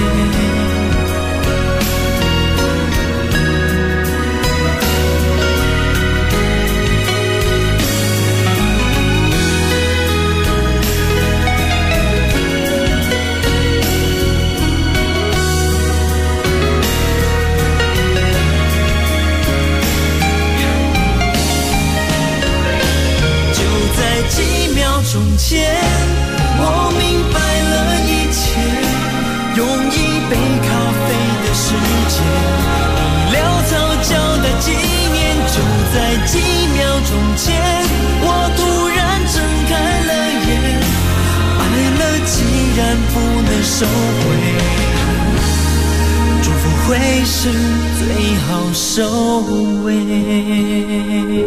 从前我明白了一切，用一杯咖啡的时间，你潦草交代纪念。就在几秒钟前，我突然睁开了眼，爱了既然不能收回，祝福会是最好收尾。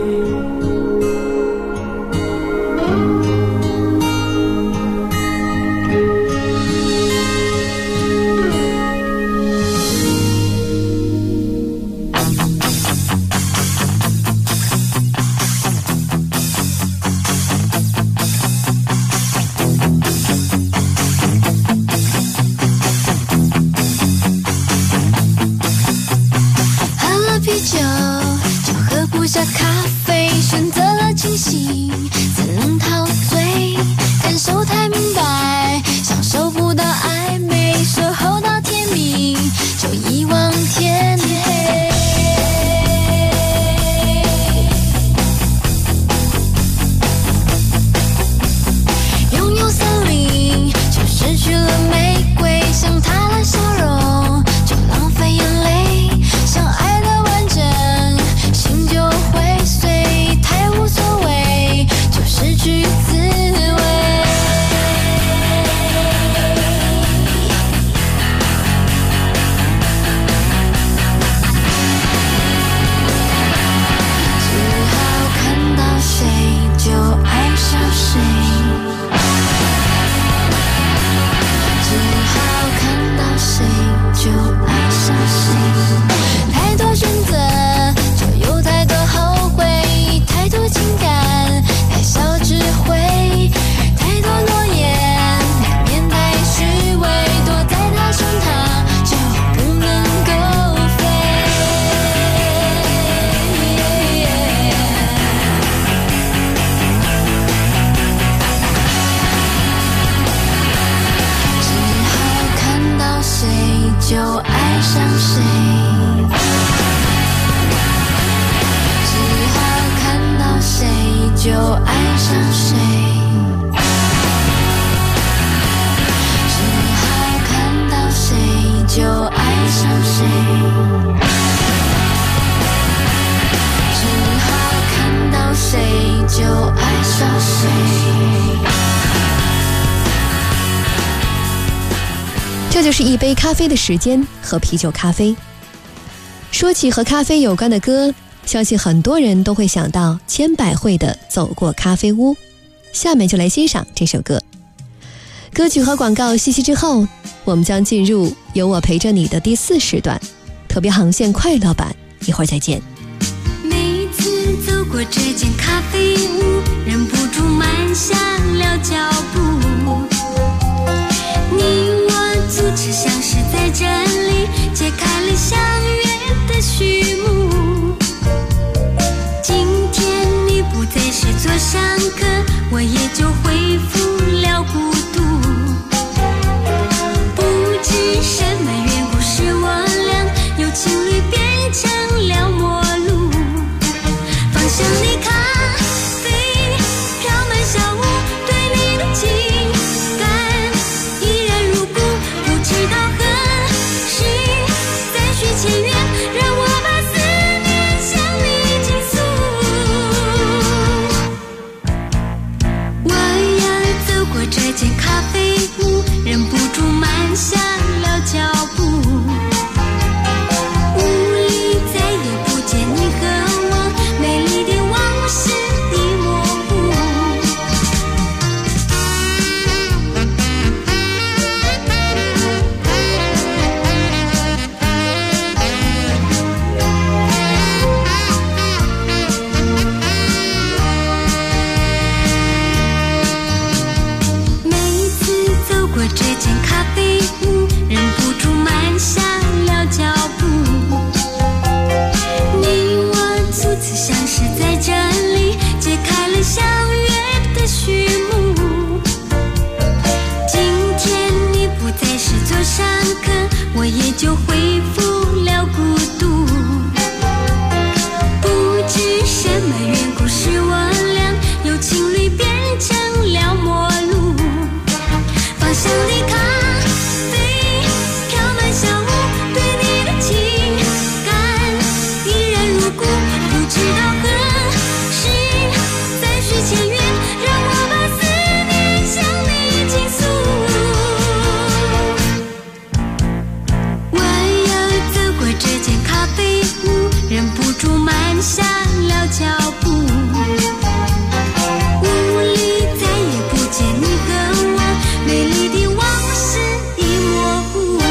这就是一杯咖啡的时间和啤酒咖啡。说起和咖啡有关的歌，相信很多人都会想到千百惠的《走过咖啡屋》。下面就来欣赏这首歌。歌曲和广告息息之后，我们将进入有我陪着你的第4时段，特别航线快乐版，一会儿再见。 每次走过这间咖啡屋，忍不住慢下了脚步，你我组织像是在这里揭开了相约的序幕。今天你不再是座上客，我也就恢复了孤独。不知什么缘故使我俩由情侣变成了陌路。芳香的咖啡飘满小屋，对你的情感依然如故。不知道何时慢下了脚步，雾里再也不见你和我，美丽的往事已模糊。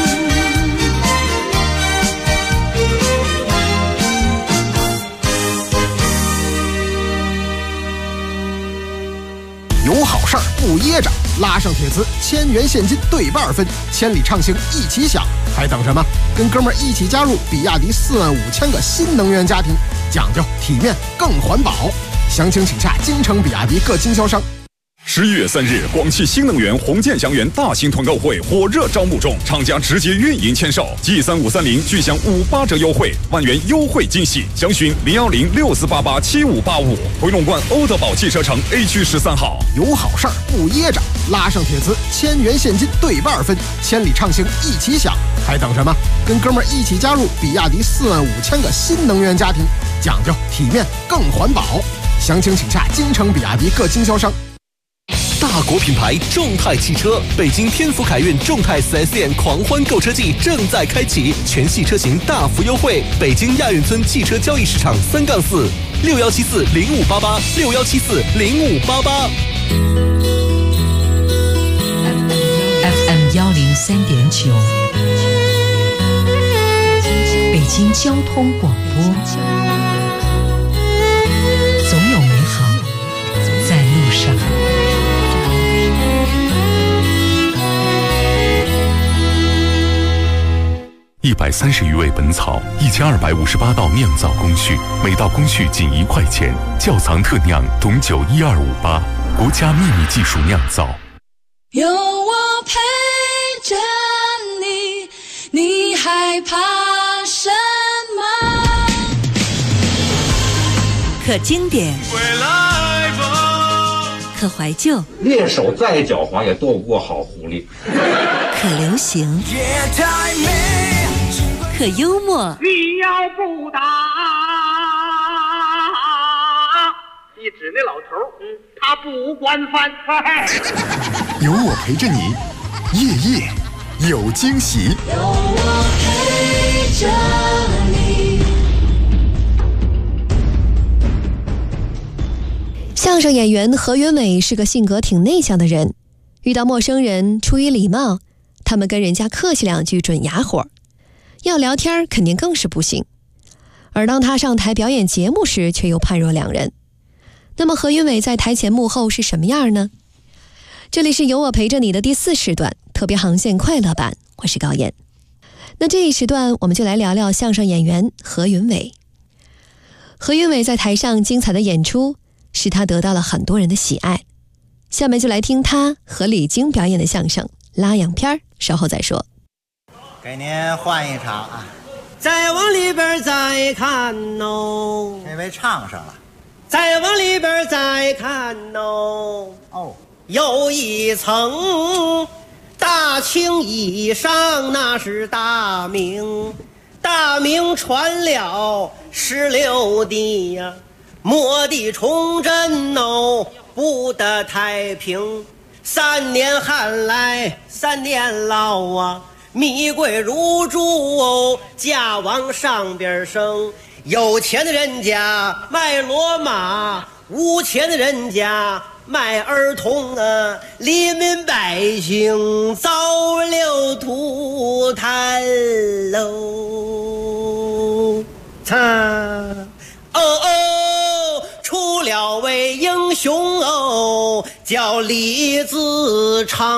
有好事儿不噎着，拉上铁丝，1000元现金对半分，千里畅行一起享，还等什么？跟哥们儿一起加入比亚迪45000个新能源家庭，讲究体面更环保。详情请洽京城比亚迪各经销商。 11月3日，广汽新能源红箭祥源大型团购会火热招募中，厂家直接运营签售，G3530巨享58折优惠，万元优惠惊喜，详询02064887585，回龙观欧德宝汽车城 A 区13号。 有好事儿不噎着，拉上铁丝，1000元现金对半分，千里畅行一起享，还等什么？跟哥们儿一起加入比亚迪45000个新能源家庭，讲究体面更环保。详情请洽京城比亚迪各经销商。 大国品牌众泰汽车北京天府凯运众泰 4S 店狂欢购车季正在开启，全系车型大幅优惠。北京亚运村汽车交易市场3-4 61740588 61740588。 FM 103.9，北京交通广播，总有美好在路上。 130余味本草，1258道酿造工序，每道工序仅1块钱。窖藏特酿董酒12588，国家秘密技术酿造。 有我陪着你，你害怕什么？ 可经典，可怀旧， 猎手再狡猾也斗不过好狐狸。 可流行，可幽默。 你要不打，你指那老头，他不管饭。 有我陪着你，夜夜有惊喜。 有我陪着你。 相声演员何云伟是个性格挺内向的人，遇到陌生人出于礼貌，他们跟人家客气两句准哑火，要聊天肯定更是不行。而当他上台表演节目时，却又判若两人。那么何云伟在台前幕后是什么样呢？这里是有我陪着你的第4时段特别航线快乐版，我是高燕。那这一时段我们就来聊聊相声演员何云伟。何云伟在台上精彩的演出使他得到了很多人的喜爱。下面就来听他和李菁表演的相声《拉洋片》，稍后再说。 给您换一场啊！ 再往里边再看哦， 这位唱上了。 再往里边再看哦，有一层大清衣裳，那是大明，大明传了16帝呀，末帝崇祯哦，不得太平。3年旱来3年涝啊，米贵如珠哦，价往上边升。有钱的人家卖骡马，无钱的人家卖儿童啊，黎民百姓遭了涂炭喽。出了位英雄哦，叫李自成。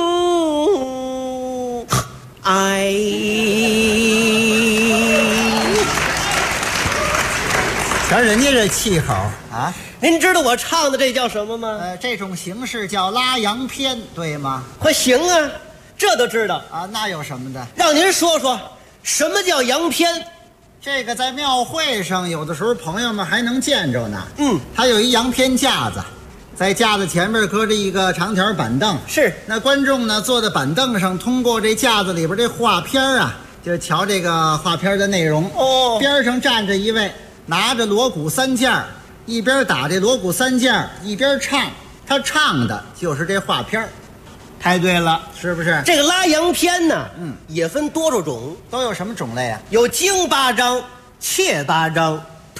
瞧人家这气口啊！ 您知道我唱的这叫什么吗？ 这种形式叫拉洋片，对吗？ 快行啊，这都知道啊？那有什么的？ 让您说说，什么叫洋片？ 这个在庙会上，有的时候朋友们还能见着呢。它有一洋片架子，在架子前面搁着一个长条板凳， 是那观众呢坐在板凳上，通过这架子里边这画片啊，就瞧这个画片的内容。边上站着一位，拿着锣鼓3件，一边打这锣鼓3件，一边唱。他唱的就是这画片。 太对了， 是不是？ 这个拉洋片呢，也分多少种， 都有什么种类啊？ 有京八张、切八张、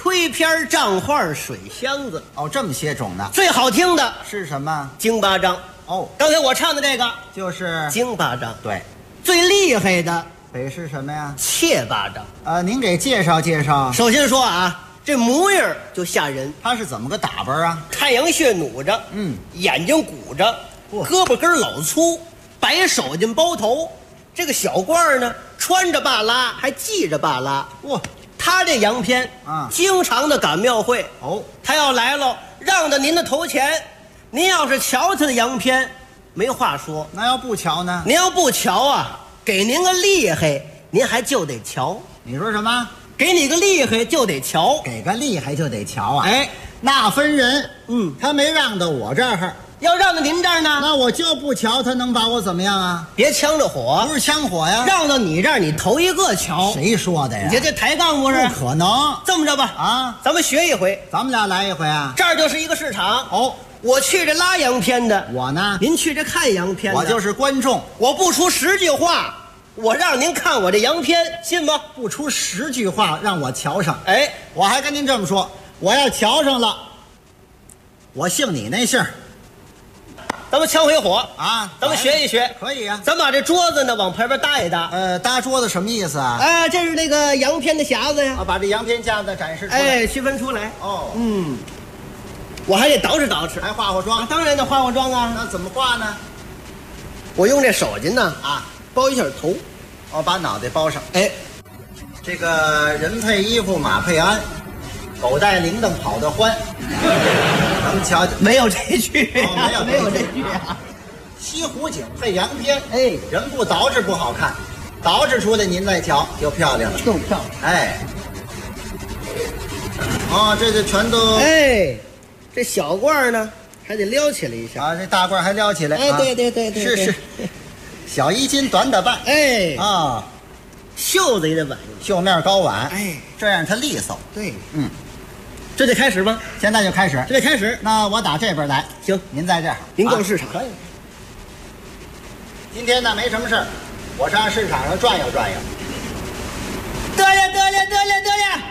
推片、账画、水箱子。 哦，这么些种呢？ 最好听的是什么？ 京八章。 哦， 刚才我唱的这个就是京八章。 对， 最厉害的得是什么呀？ 切八章。 您给介绍介绍。 首先说啊，这模样就吓人。 他是怎么个打扮啊？ 太阳穴努着，眼睛鼓着，胳膊根老粗，白手巾包头。这个小褂呢，穿着罢拉，还系着罢拉。 哇， 他这洋片啊，经常的赶庙会。 哦， 他要来了，让到您的头前。您要是瞧他的洋片，没话说。 那要不瞧呢？ 您要不瞧啊，给您个厉害，您还就得瞧。 你说什么？ 给你个厉害就得瞧， 给个厉害就得瞧啊！ 哎， 那分人。他没让到我这儿， 要让到您这儿呢， 那我就不瞧，他能把我怎么样啊？ 别呛着火， 不是呛火呀。 让到你这儿，你头一个瞧。 谁说的呀？ 你这抬杠不是？ 不可能。 这么着吧， 啊， 咱们学一回， 咱们俩来一回啊。 这儿就是一个市场。 哦， 我去这拉洋片的， 我呢， 您去这看洋片的。 我就是观众， 我不出10句话。我让您看我这洋片，信吗？ 不出10句话让我瞧上。 哎， 我还跟您这么说，我要瞧上了，我姓你那姓。 咱们呛回火啊！ 咱们学一学， 可以啊。 咱把这桌子呢往旁边搭一搭。 搭桌子什么意思啊？ 这是那个洋片的匣子呀。 把这洋片架子展示出来。 哎，区分出来。 哦， 我还得捯饬捯饬， 还化化妆。 当然得化化妆啊。 那怎么化呢？ 我用这手巾呢包一下头， 把脑袋包上。 哎， 这个人配衣服马配鞍，狗带铃铛跑得欢。咱们瞧瞧， 没有这句， 没有这句啊。西湖景配洋片，哎，人不捯饬不好看，捯饬出来您再瞧就漂亮了， 更漂亮。 哎，这就全都哎，这小褂呢还得撩起来一下啊，这大褂还撩起来。 哎，对， 是。小衣襟短打扮， 哎啊， 袖子也得挽， 袖面高挽， 哎， 这样它利索。 对，这得开始吗？ 现在就开始， 这得开始。 那我打这边来， 行， 您在这儿， 您逛市场可以。今天呢没什么事儿，我上市场上转悠转悠。 得了，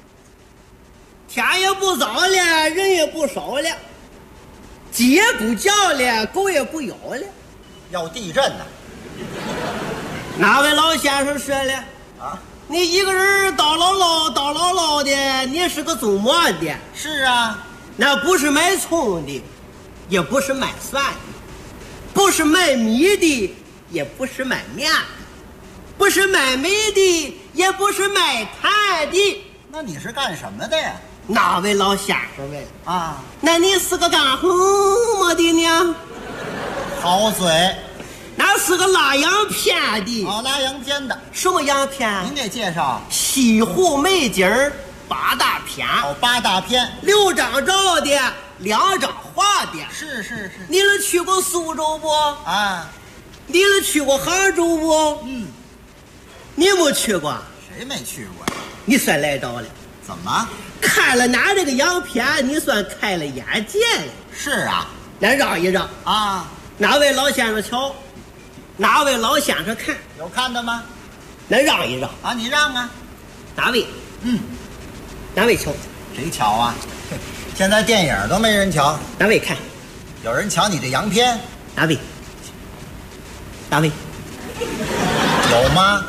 天也不早了，人也不少了，鸡也不叫了，狗也不咬了， 要地震呢。 哪位老先生说了啊？ 你一个人叨唠唠的，你是个做么的？ 是啊， 那不是卖葱的，也不是卖蒜的，不是卖米的，也不是卖面的，不是卖煤的，也不是卖炭的。 那你是干什么的呀？ 哪位老先生问啊？ 那你是个干什么的呢？ 好嘴。 那是个拉洋片的。 拉洋片的。 什么洋片？ 您给介绍。 西湖美景8大片。 8大片 ，6张照的，2张画的。 是。 你们去过苏州不？ 啊。 你们去过杭州不？你没去过？ 谁没去过？ 你算来着了。 怎么？ 看了俺这个洋片，你算开了眼界了。 是啊。 咱让一让啊。 哪位老先生瞧？哪位老先生看？ 有看的吗？ 咱让一让啊！你让啊！ 哪位？哪位瞧？ 谁瞧啊？现在电影都没人瞧。 哪位看？ 有人瞧你这洋片？ 哪位？哪位？ 有吗？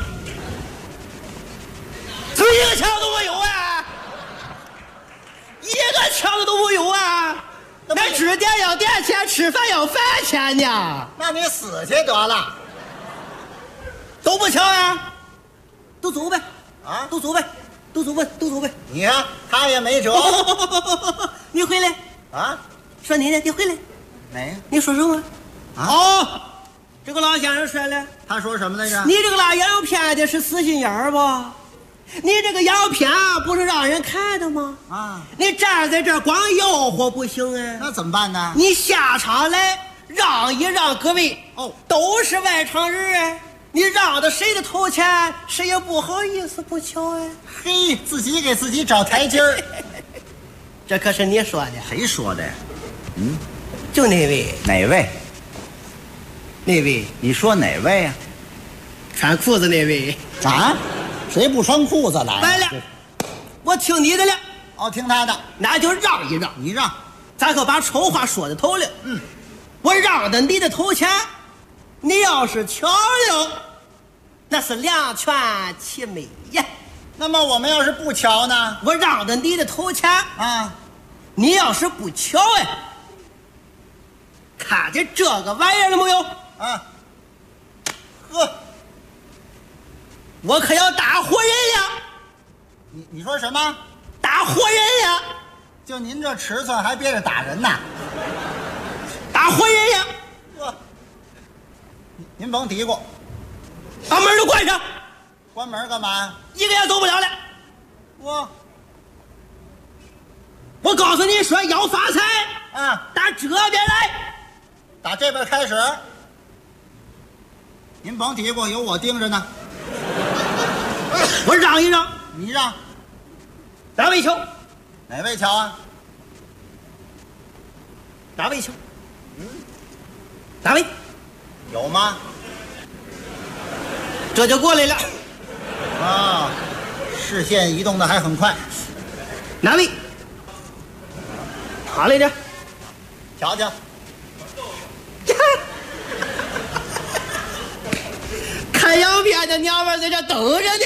怎么一个瞧都没有啊？一个瞧的都没有啊！那吃店要店钱，吃饭要饭钱呢。 那你死去得了。 都不瞧呀，都走呗。 啊， 都走呗。 你看他也没辙。 你回来啊？ 说你呢？你回来。 哪个？ 你说什么？ 啊？ 这个老先生说了。 他说什么来着？ 你这个拉洋片的是死心眼儿吧？你这个洋片不是让人看的吗？ 啊！ 你站在这儿光吆喝不行啊！ 那怎么办呢？ 你下场来让一让各位都是外场人啊！你让到谁的头前，谁也不好意思不瞧啊！ 嘿，自己给自己找台阶儿。 这可是你说的。 谁说的呀？ 就那位。 哪位？ 那位。 你说哪位呀？ 穿裤子那位。 啊？谁不穿裤子来？ 完了，我听你的了。 哦，听他的， 那就让一让。 你让， 咱可把丑话说在头了。我让的你的头钱，你要是瞧了，那是两全其美呀。 那么我们要是不瞧呢？ 我让的你的头钱啊，你要是不瞧哎，看见这个玩意儿了没有？ 啊，呵， 我可要打活人呀！ 你说什么？ 打活人呀！ 就您这尺寸还憋着打人呢？ 打活人呀！ 您甭嘀咕， 把门都关上。 关门干嘛？ 一个也走不了了。我告诉你说，要发财啊，打这边来， 打这边开始。您甭嘀咕，有我盯着呢。 我让一让， 你让。 哪位瞧？ 哪位瞧啊？ 哪位瞧？哪位？ 有吗？ 这就过来了。 啊，视线移动的还很快。 哪位？他来着。 瞧瞧。 看洋片的娘们在这等着呢。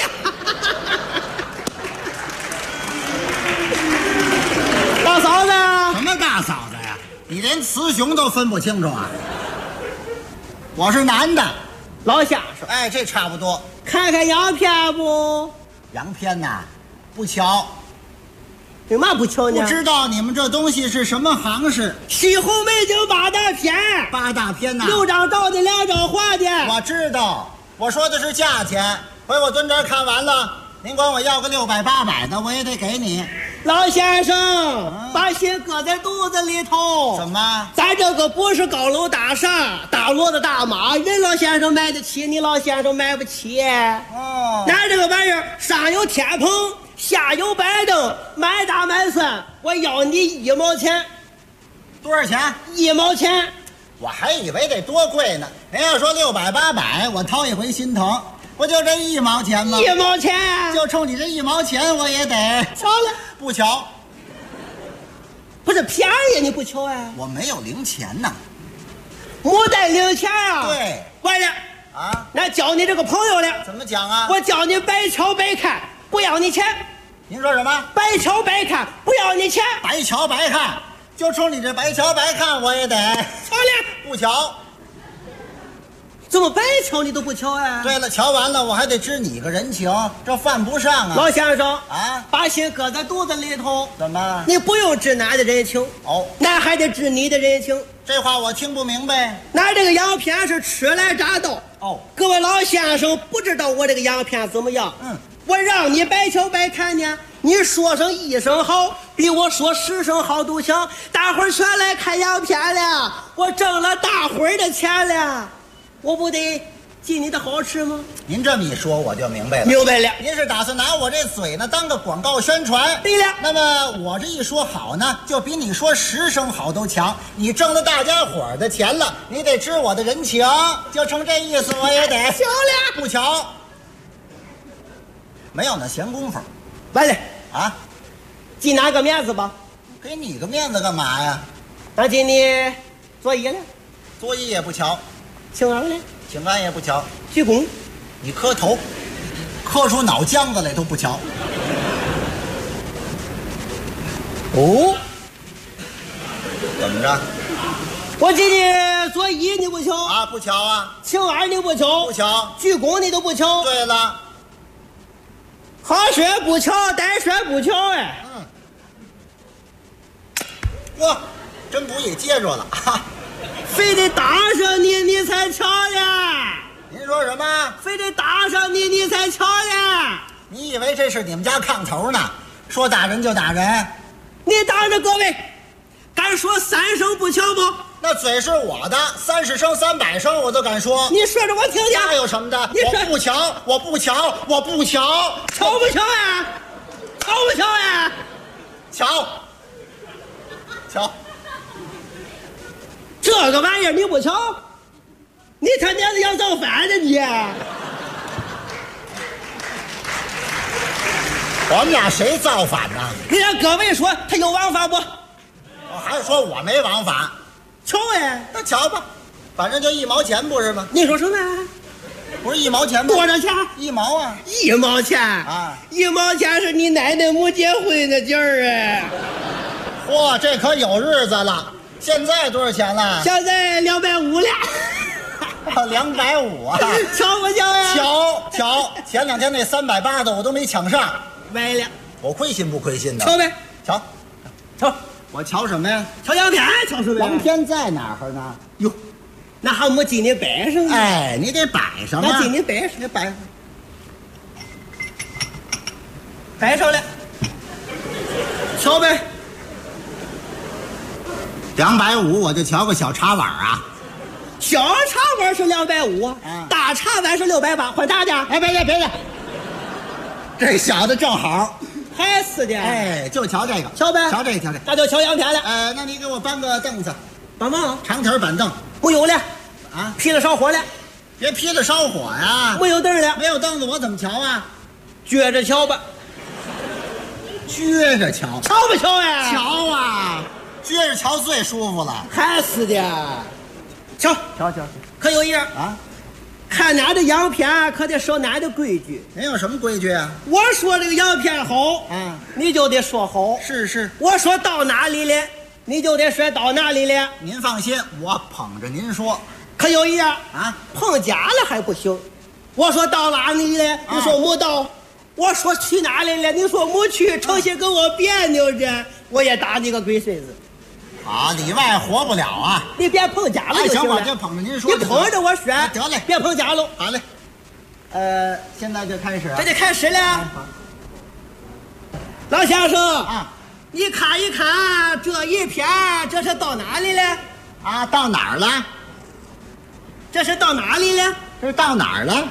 大嫂子， 什么大嫂子呀？你连雌雄都分不清楚啊？我是男的， 老先生。 哎，这差不多。 看看洋片不？ 洋片呐，不瞧。 为嘛不瞧呢？ 不知道你们这东西是什么行市？ 西红美景8大片。 8大片呐 ，6张倒的，2张画的。 我知道，我说的是价钱。回我蹲这儿看完了，您管我要个600、800的，我也得给你。 老先生，把心搁在肚子里头。 怎么？ 咱这个不是高楼大厦、大骡子大马，人老先生买得起，你老先生买不起。 哦， 咱这个玩意儿上有天棚，下有板凳，买大买散，我要你1毛钱。 多少钱 ？1毛钱。 我还以为得多贵呢。人要说600、800，我掏一回心疼。不就这1毛钱吗 ？1毛钱， 就冲你这1毛钱，我也得瞧了。 不瞧， 不是便宜你不瞧啊？ 我没有零钱呐， 没带零钱啊？ 对， 完了啊， 那教你这个朋友了。 怎么讲啊？ 我教你白瞧白看，不要你钱。 您说什么？ 白瞧白看，不要你钱。 白瞧白看，就冲你这白瞧白看，我也得瞧了。 不瞧。 怎么白瞧你都不瞧啊？ 对了，瞧完了我还得知你个人情，这犯不上啊。 老先生啊， 把心搁在肚子里头。 怎么？ 你不用知俺的人情哦， 俺还得知你的人情。 这话我听不明白。 俺这个洋片是初来乍到哦， 各位老先生不知道我这个洋片怎么样？我让你白瞧白看呢，你说声1声好，比我说10声好都强。大伙儿全来看洋片了，我挣了大伙儿的钱了。我不得尽你的好吃吗？ 您这么一说，我就明白了。 明白了， 您是打算拿我这嘴呢当个广告宣传？ 对了。 那么我这一说好呢，就比你说10声好都强。你挣了大家伙儿的钱了，你得知我的人情，就成这意思，我也得。 瞧了， 不瞧，没有那闲工夫。 完了啊， 给哪个面子吧？ 给你个面子干嘛呀？ 那给你作揖了， 作揖也不瞧。 请安了， 请安也不瞧， 鞠躬， 你磕头，磕出脑浆子来都不瞧。 哦， 怎么着？ 我给你作揖你不瞧啊？不瞧啊？ 请安你不瞧？ 不瞧。 鞠躬你都不瞧？ 对了， 好说不瞧，歹说不瞧哎。 哇，真不易接住了哈。 非得打上你，你才瞧呀！ 您说什么？ 非得打上你，你才瞧呀！ 你以为这是你们家炕头呢？说打人就打人？ 你打着各位，敢说3声不瞧不？ 那嘴是我的，30声、300声我都敢说。 你说着我听听。 那有什么的？我不瞧，我不瞧，我不瞧。 瞧不瞧呀？瞧不瞧呀？ 瞧，瞧。 这个玩意儿你不瞧，你他娘的要造反呢你！ 我们俩谁造反呢？ 你让各位说他有王法不？ 我还是说我没王法？ 瞧哎， 那瞧吧，反正就1毛钱不是吗？ 你说什么？ 不是1毛钱吗？ 多少钱 ？1毛啊 ！1毛钱啊 ！1毛钱是你奶奶没结婚的劲儿哎！ 嚯，这可有日子了。现在多少钱了？ 现在250了。 250啊！ 瞧不瞧呀？ 瞧，前2天那380的我都没抢上， 歪了。 我亏心不亏心的？ 瞧呗， 瞧，我瞧什么呀？ 瞧洋片，瞧什么呀？ 洋片在哪儿呢？ 哟，那还没给你摆上呢。 哎，你得摆上啊！ 那给你摆上， 你摆上， 摆上了。瞧呗 ，250我就瞧个小茶碗啊。 小茶碗是250，大茶碗是680，换大的。 哎，别介，这小的正好， 还是的。 哎，就瞧这个， 瞧呗， 瞧这， 那就瞧洋片了。 那你给我搬个凳子， 帮忙， 长条板凳， 没有了， 啊， 劈了烧火了， 别劈了烧火呀， 没有凳了， 没有凳子我怎么瞧啊？ 撅着瞧吧， 撅着瞧， 瞧不瞧呀？ 瞧啊，撅着瞧最舒服了， 还是的。瞧，可有一样啊！ 看哪的洋片可得守哪的规矩。 您有什么规矩啊？ 我说这个洋片好，你就得说好。 是。 我说到哪里了，你就得说到哪里了。 您放心，我捧着您说。 可有一样啊， 碰假了还不行。我说到哪里了，你说没到。我说去哪里了，你说没去，成心跟我别扭着，我也打你个鬼孙子。 啊，里外活不了啊！ 你别碰假了就行了。 我就捧着您说。 你捧着我说， 得嘞， 别碰假喽。 好嘞。现在就开始。 这就开始了。老先生啊，你看一看这一片，这是到哪里了？ 啊，到哪儿了？ 这是到哪里了？ 这是到哪儿了？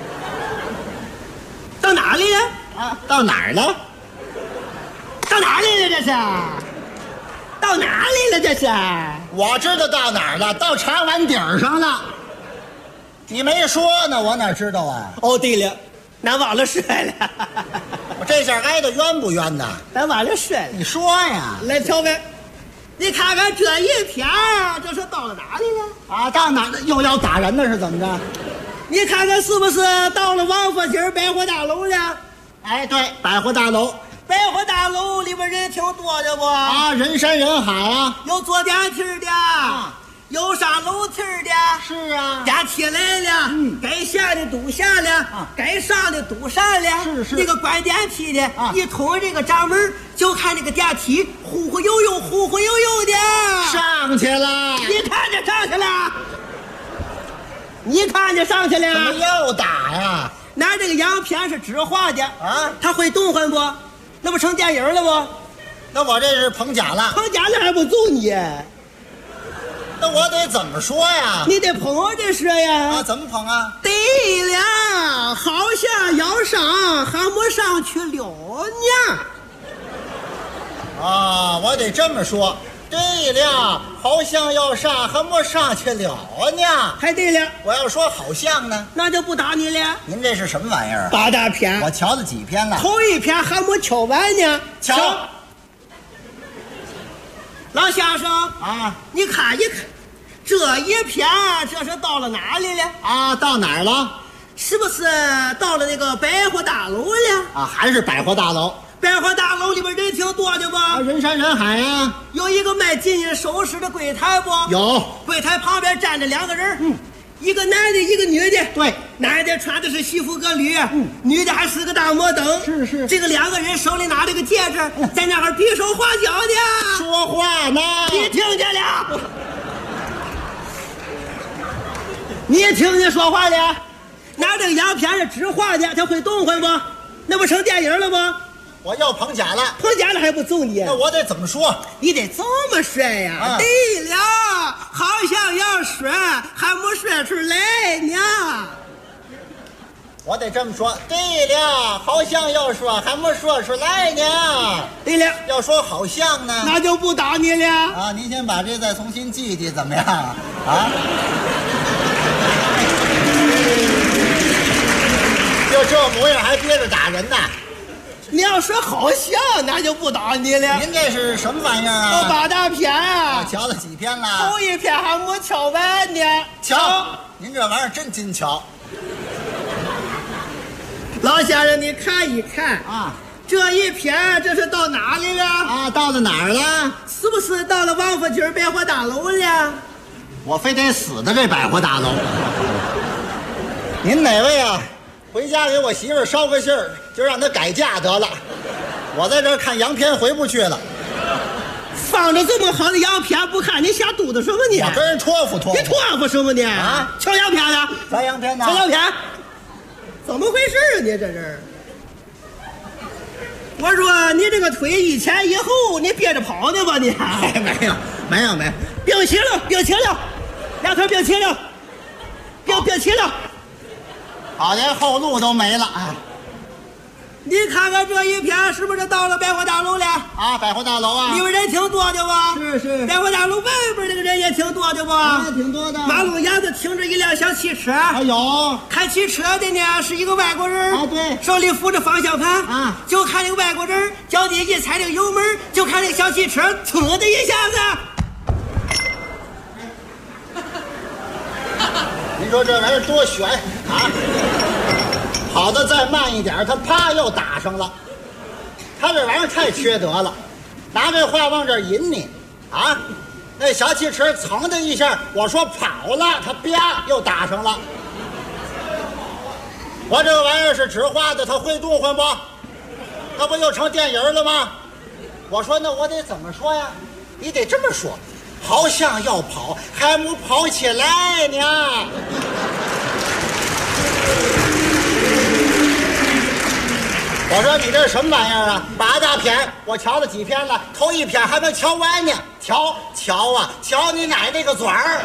到哪里了？ 啊，到哪儿了？ 到哪里了？这是？到哪里了？这是？ 我知道到哪儿了，到茶碗底儿上了。你没说呢，我哪知道啊？ 哦，对了，咱忘了说了。 我这下挨得冤不冤呐？ 咱忘了说了。 你说呀？ 来瞧呗，你看看这一片，这是到了哪里了？ 啊，到哪儿又要打人呢？是怎么着？ 你看看是不是到了王府井百货大楼了？ 哎，对，百货大楼。 百货大楼里边人挺多的不？ 啊，人山人海啊！ 有坐电梯的，有上楼梯的。 是啊， 电梯来了，该下的都下了，该上的都上了。 是。 那个关电梯的，一通这个闸门，就看这个电梯忽忽悠悠的上去了。 你看见上去了？你看见上去了？ 怎么又打呀？ 拿这个洋片是纸画的啊， 它会动换不？那不成电影了不？ 那我这是捧假了， 捧假了还不揍你？ 那我得怎么说呀？ 你得捧着说呀！ 啊，怎么捧啊？ 对了，好像要上，还没上去了呢。 啊，我得这么说。对了，好像要上，还没上去了呢。 还对了， 我要说好像呢， 那就不打你了。 您这是什么玩意儿 ？8大篇， 我瞧了几篇了？ 头一篇还没瞧完呢。 瞧， 老先生啊， 你看一看，这一篇这是到了哪里了？ 啊，到哪儿了？ 是不是到了那个百货大楼了？ 啊，还是百货大楼。 百货大楼里边人挺多的吧？ 啊，人山人海啊！ 有一个卖金银首饰的柜台不？ 有。 柜台旁边站着2个人，一个男的，一个女的。 对， 男的穿的是西服革履，女的还是个大摩登。 是。 这个2个人手里拿着个戒指，在那儿比手画脚呢。 说话呢？ 你听见了？你听见说话了？拿这个洋片是纸画的，他会动换不？那不成电影了不？ 我要捧假了， 捧假了还不揍你？ 那我得怎么说？ 你得这么说呀！对了，好像要说，还没说出来呢。 我得这么说。对了，好像要说，还没说出来呢。 对了， 要说好像呢， 那就不打你了。 啊，您先把这再重新记记，怎么样啊？就这模样还憋着打人呢？ 你要说好像，那就不打你了。 您这是什么玩意儿啊？ 都8大篇啊！ 瞧了几篇了？ 头一篇还没瞧完呢。 瞧，您这玩意儿真精巧。 老先生，你看一看啊， 这一篇这是到哪里了？ 啊，到了哪儿了？ 是不是到了王府井百货大楼了？ 我非得死在这百货大楼。您哪位啊？回家给我媳妇捎个信儿，就让她改嫁得了。我在这儿看洋片回不去了。 放着这么好的洋片不看，你瞎嘟囔什么呢？ 我跟人托付。 你托付什么呢？ 啊， 瞧洋片呢？ 啥洋片呢？ 瞧洋片，怎么回事啊？你这是？我说你这个腿一前一后，你憋着跑呢吧你？ 没有， 并齐了，两腿并齐了，并齐了。 好，连后路都没了啊！ 你看看这一篇是不是到了百货大楼了？ 啊，百货大楼啊， 里边人挺多的吧？ 是。 百货大楼外边那个人也挺多的吧？ 挺多的。 马路沿子停着一辆小汽车， 还有开汽车的呢是一个外国人啊，对， 手里扶着方向盘啊， 就看那个外国人脚底一踩这个油门，就看这个小汽车噌的一下子。 您说这玩意儿多悬啊！跑得再慢一点，他啪又打上了。他这玩意儿太缺德了，拿这话往这儿引你啊！那小汽车噌的一下，我说跑了，他啪又打上了。我这个玩意儿是纸画的，他会动换不？那不又成电影了吗？我说那我得怎么说呀？你得这么说。好像要跑，还没跑起来呢。我说你这是什么玩意儿啊？8大篇，我瞧了几篇了，头一篇还没瞧完呢。瞧啊，瞧你奶那个嘴儿！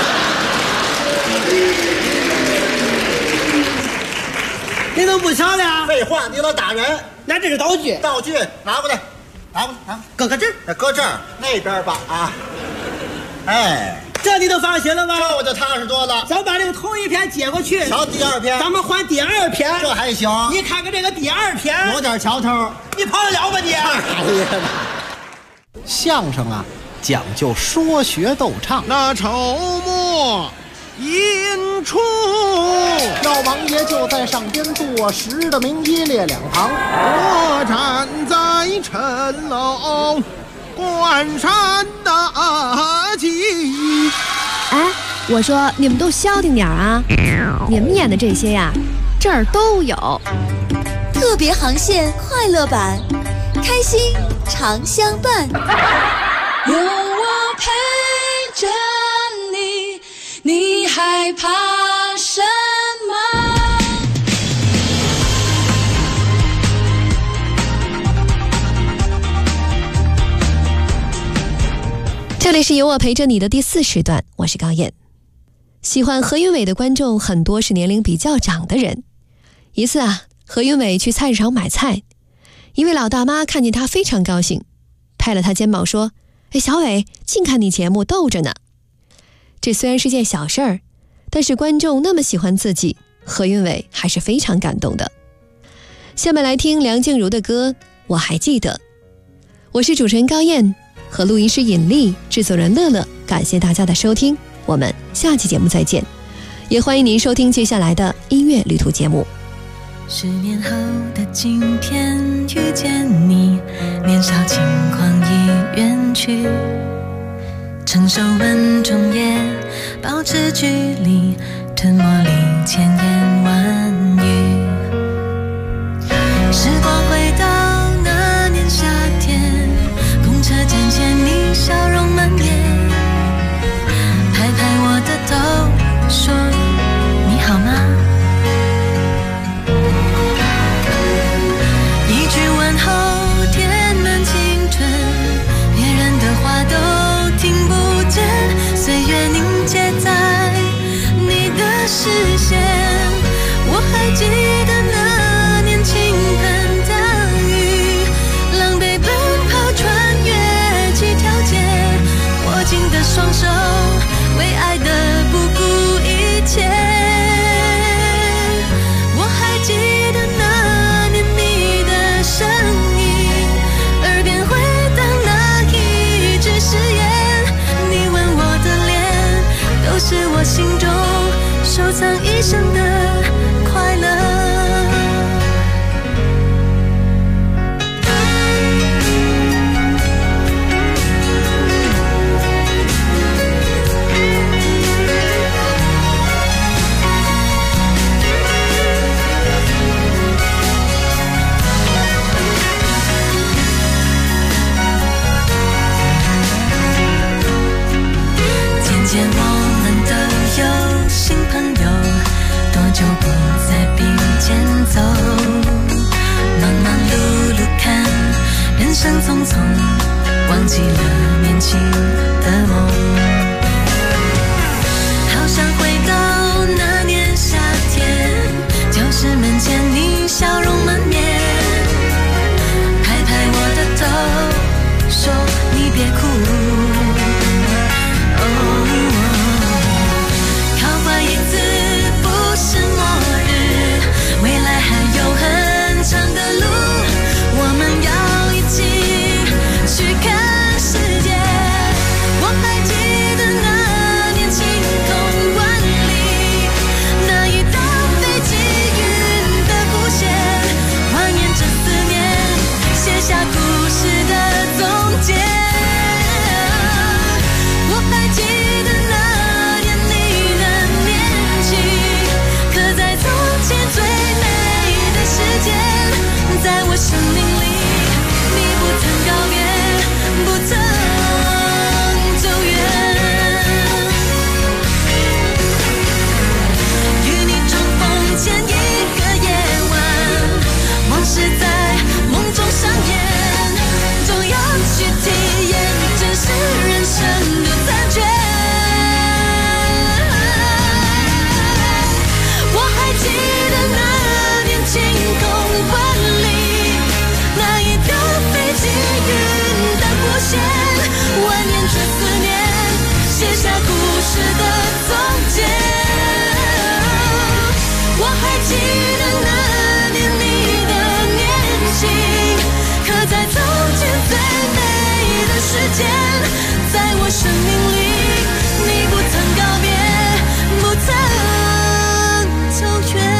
你怎么不瞧呢？ 废话，你老打人。 那这是道具， 拿过来，搁这儿，搁这儿，那边吧啊。哎， 这你都放心了吧？ 这我就踏实多了。 咱把这个头一篇接过去， 瞧第二篇， 咱们换第二篇， 这还行。 你看看这个第二篇， 有点瞧头。 你跑得了吧你？ 哎呀，相声啊，讲究说学逗唱。 那筹末引出， 老王爷就在上边坐实的名一列两旁， 我站在城楼关山大吉。 哎，我说你们都消停点啊！你们演的这些呀，这儿都有。 特别航线快乐版，开心常相伴。 有我陪着你，你害怕什么？ 这里是有我陪着你的第4时段，我是高燕。喜欢何云伟的观众很多是年龄比较长的人。一次啊，何云伟去菜市场买菜，一位老大妈看见他非常高兴，拍了他肩膀说：“哎，小伟，净看你节目逗着呢。”这虽然是件小事儿，但是观众那么喜欢自己，何云伟还是非常感动的。下面来听梁静茹的歌《我还记得》。我是主持人高燕，和录音师尹丽，制作人乐乐，感谢大家的收听，我们下期节目再见，也欢迎您收听接下来的音乐旅途节目。 10年后的今天遇见你，年少轻狂已远去，成熟稳重也保持距离，吞没里千言万语。时光回到那年夏天，公车站前你笑容满面，拍拍我的头说你好吗？一句问候填满青春，别人的话都听不见，岁月凝结在你的视线，我还记得生匆匆，忘记了年轻的梦。好想回到那年夏天，教室门前你笑容满面，拍拍我的头，说你别哭。考坏一次不是末日，未来还有很长的路，我们要一起去看世界。我还记得那年晴空万里，那一道飞机云的弧线，怀念这思念，写下故事的总结。我还记得那年你的年轻，刻在从前最美的时间，在我生命里你不曾告别，不曾走远。与你重逢前一个夜晚，往事在梦中上演，总要去体验真实人生的残缺。我还记得那年晴空万里，那一条飞机云的弧线，蜿蜒着思念，写下故事的总结。我还记得那年你的年轻，刻在从前最美的时间，在我生命里你不曾告别，不曾走远。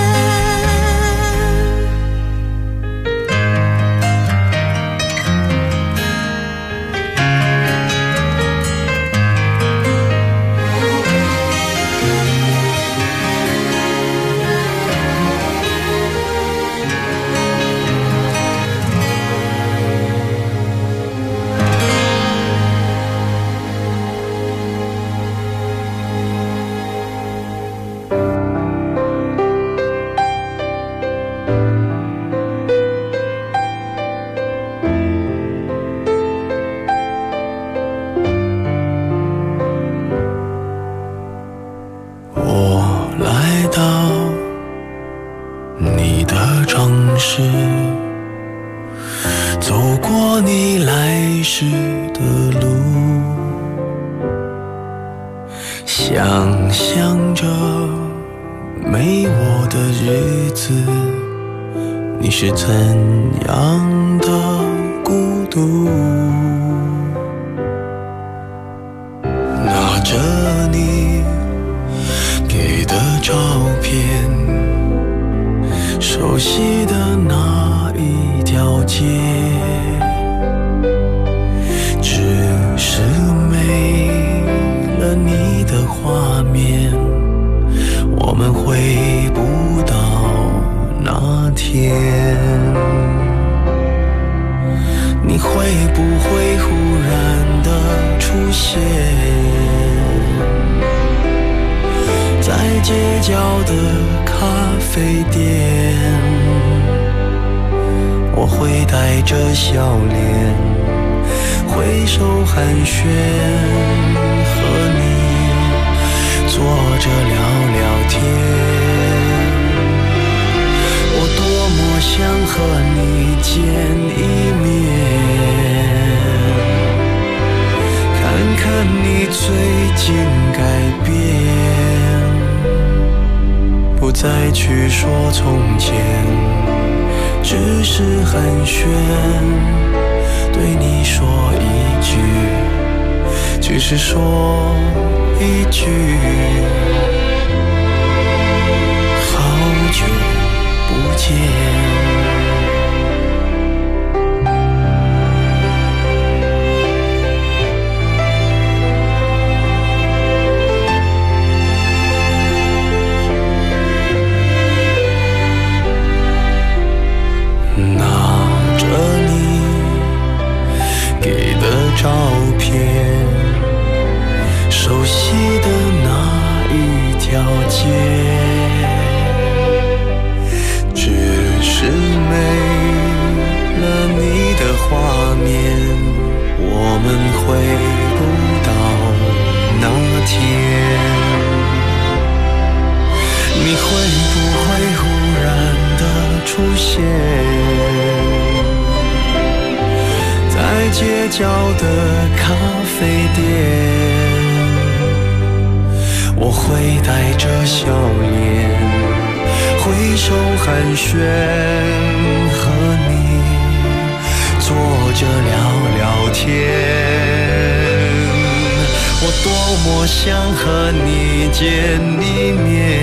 我来到你的城市，走过你来时的路，想象着没我的日子，你是怎样的孤独。拿着你给的照片，熟悉的那一条街，只是没了你的画面，我们回不到那天。你会不会忽然的出现在街角的咖啡店？我会带着笑脸挥手寒暄，和你坐着聊聊天。我多么想和你见一面，看看你最近改变，不再去说从前，只是寒暄，对你说一句，只是说一句，好久不见。照片，熟悉的那一条街，只是没了你的画街角的咖啡店，我会带着笑脸挥手寒暄，和你坐着聊聊天。我多么想和你见一面，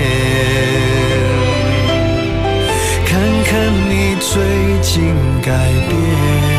看看你最近改变，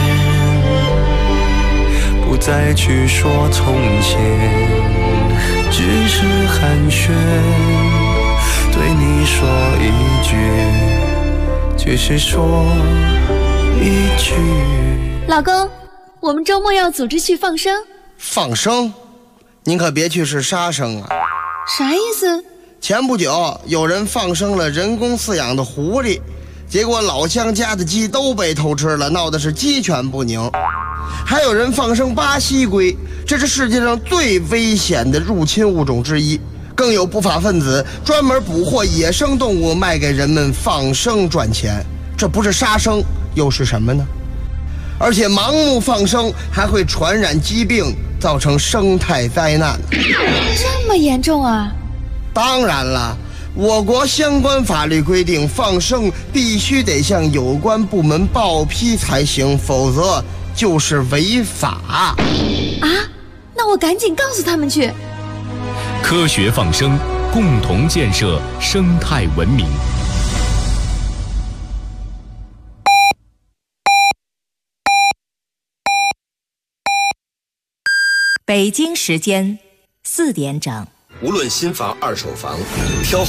不再去说从前，只是寒暄，对你说一句，只是说一句。 老公，我们周末要组织去放生。 放生？您可别去是杀生啊！ 啥意思？ 前不久有人放生了人工饲养的狐狸，结果老乡家的鸡都被偷吃了，闹得是鸡犬不宁。还有人放生巴西龟，这是世界上最危险的入侵物种之一。更有不法分子专门捕获野生动物卖给人们放生赚钱，这不是杀生又是什么呢？而且盲目放生还会传染疾病，造成生态灾难。 这么严重啊？ 当然了，我国相关法律规定，放生必须得向有关部门报批才行，否则就是违法。 啊？那我赶紧告诉他们去。 科学放生，共同建设生态文明。 北京时间4点整。 无论新房二手房，挑好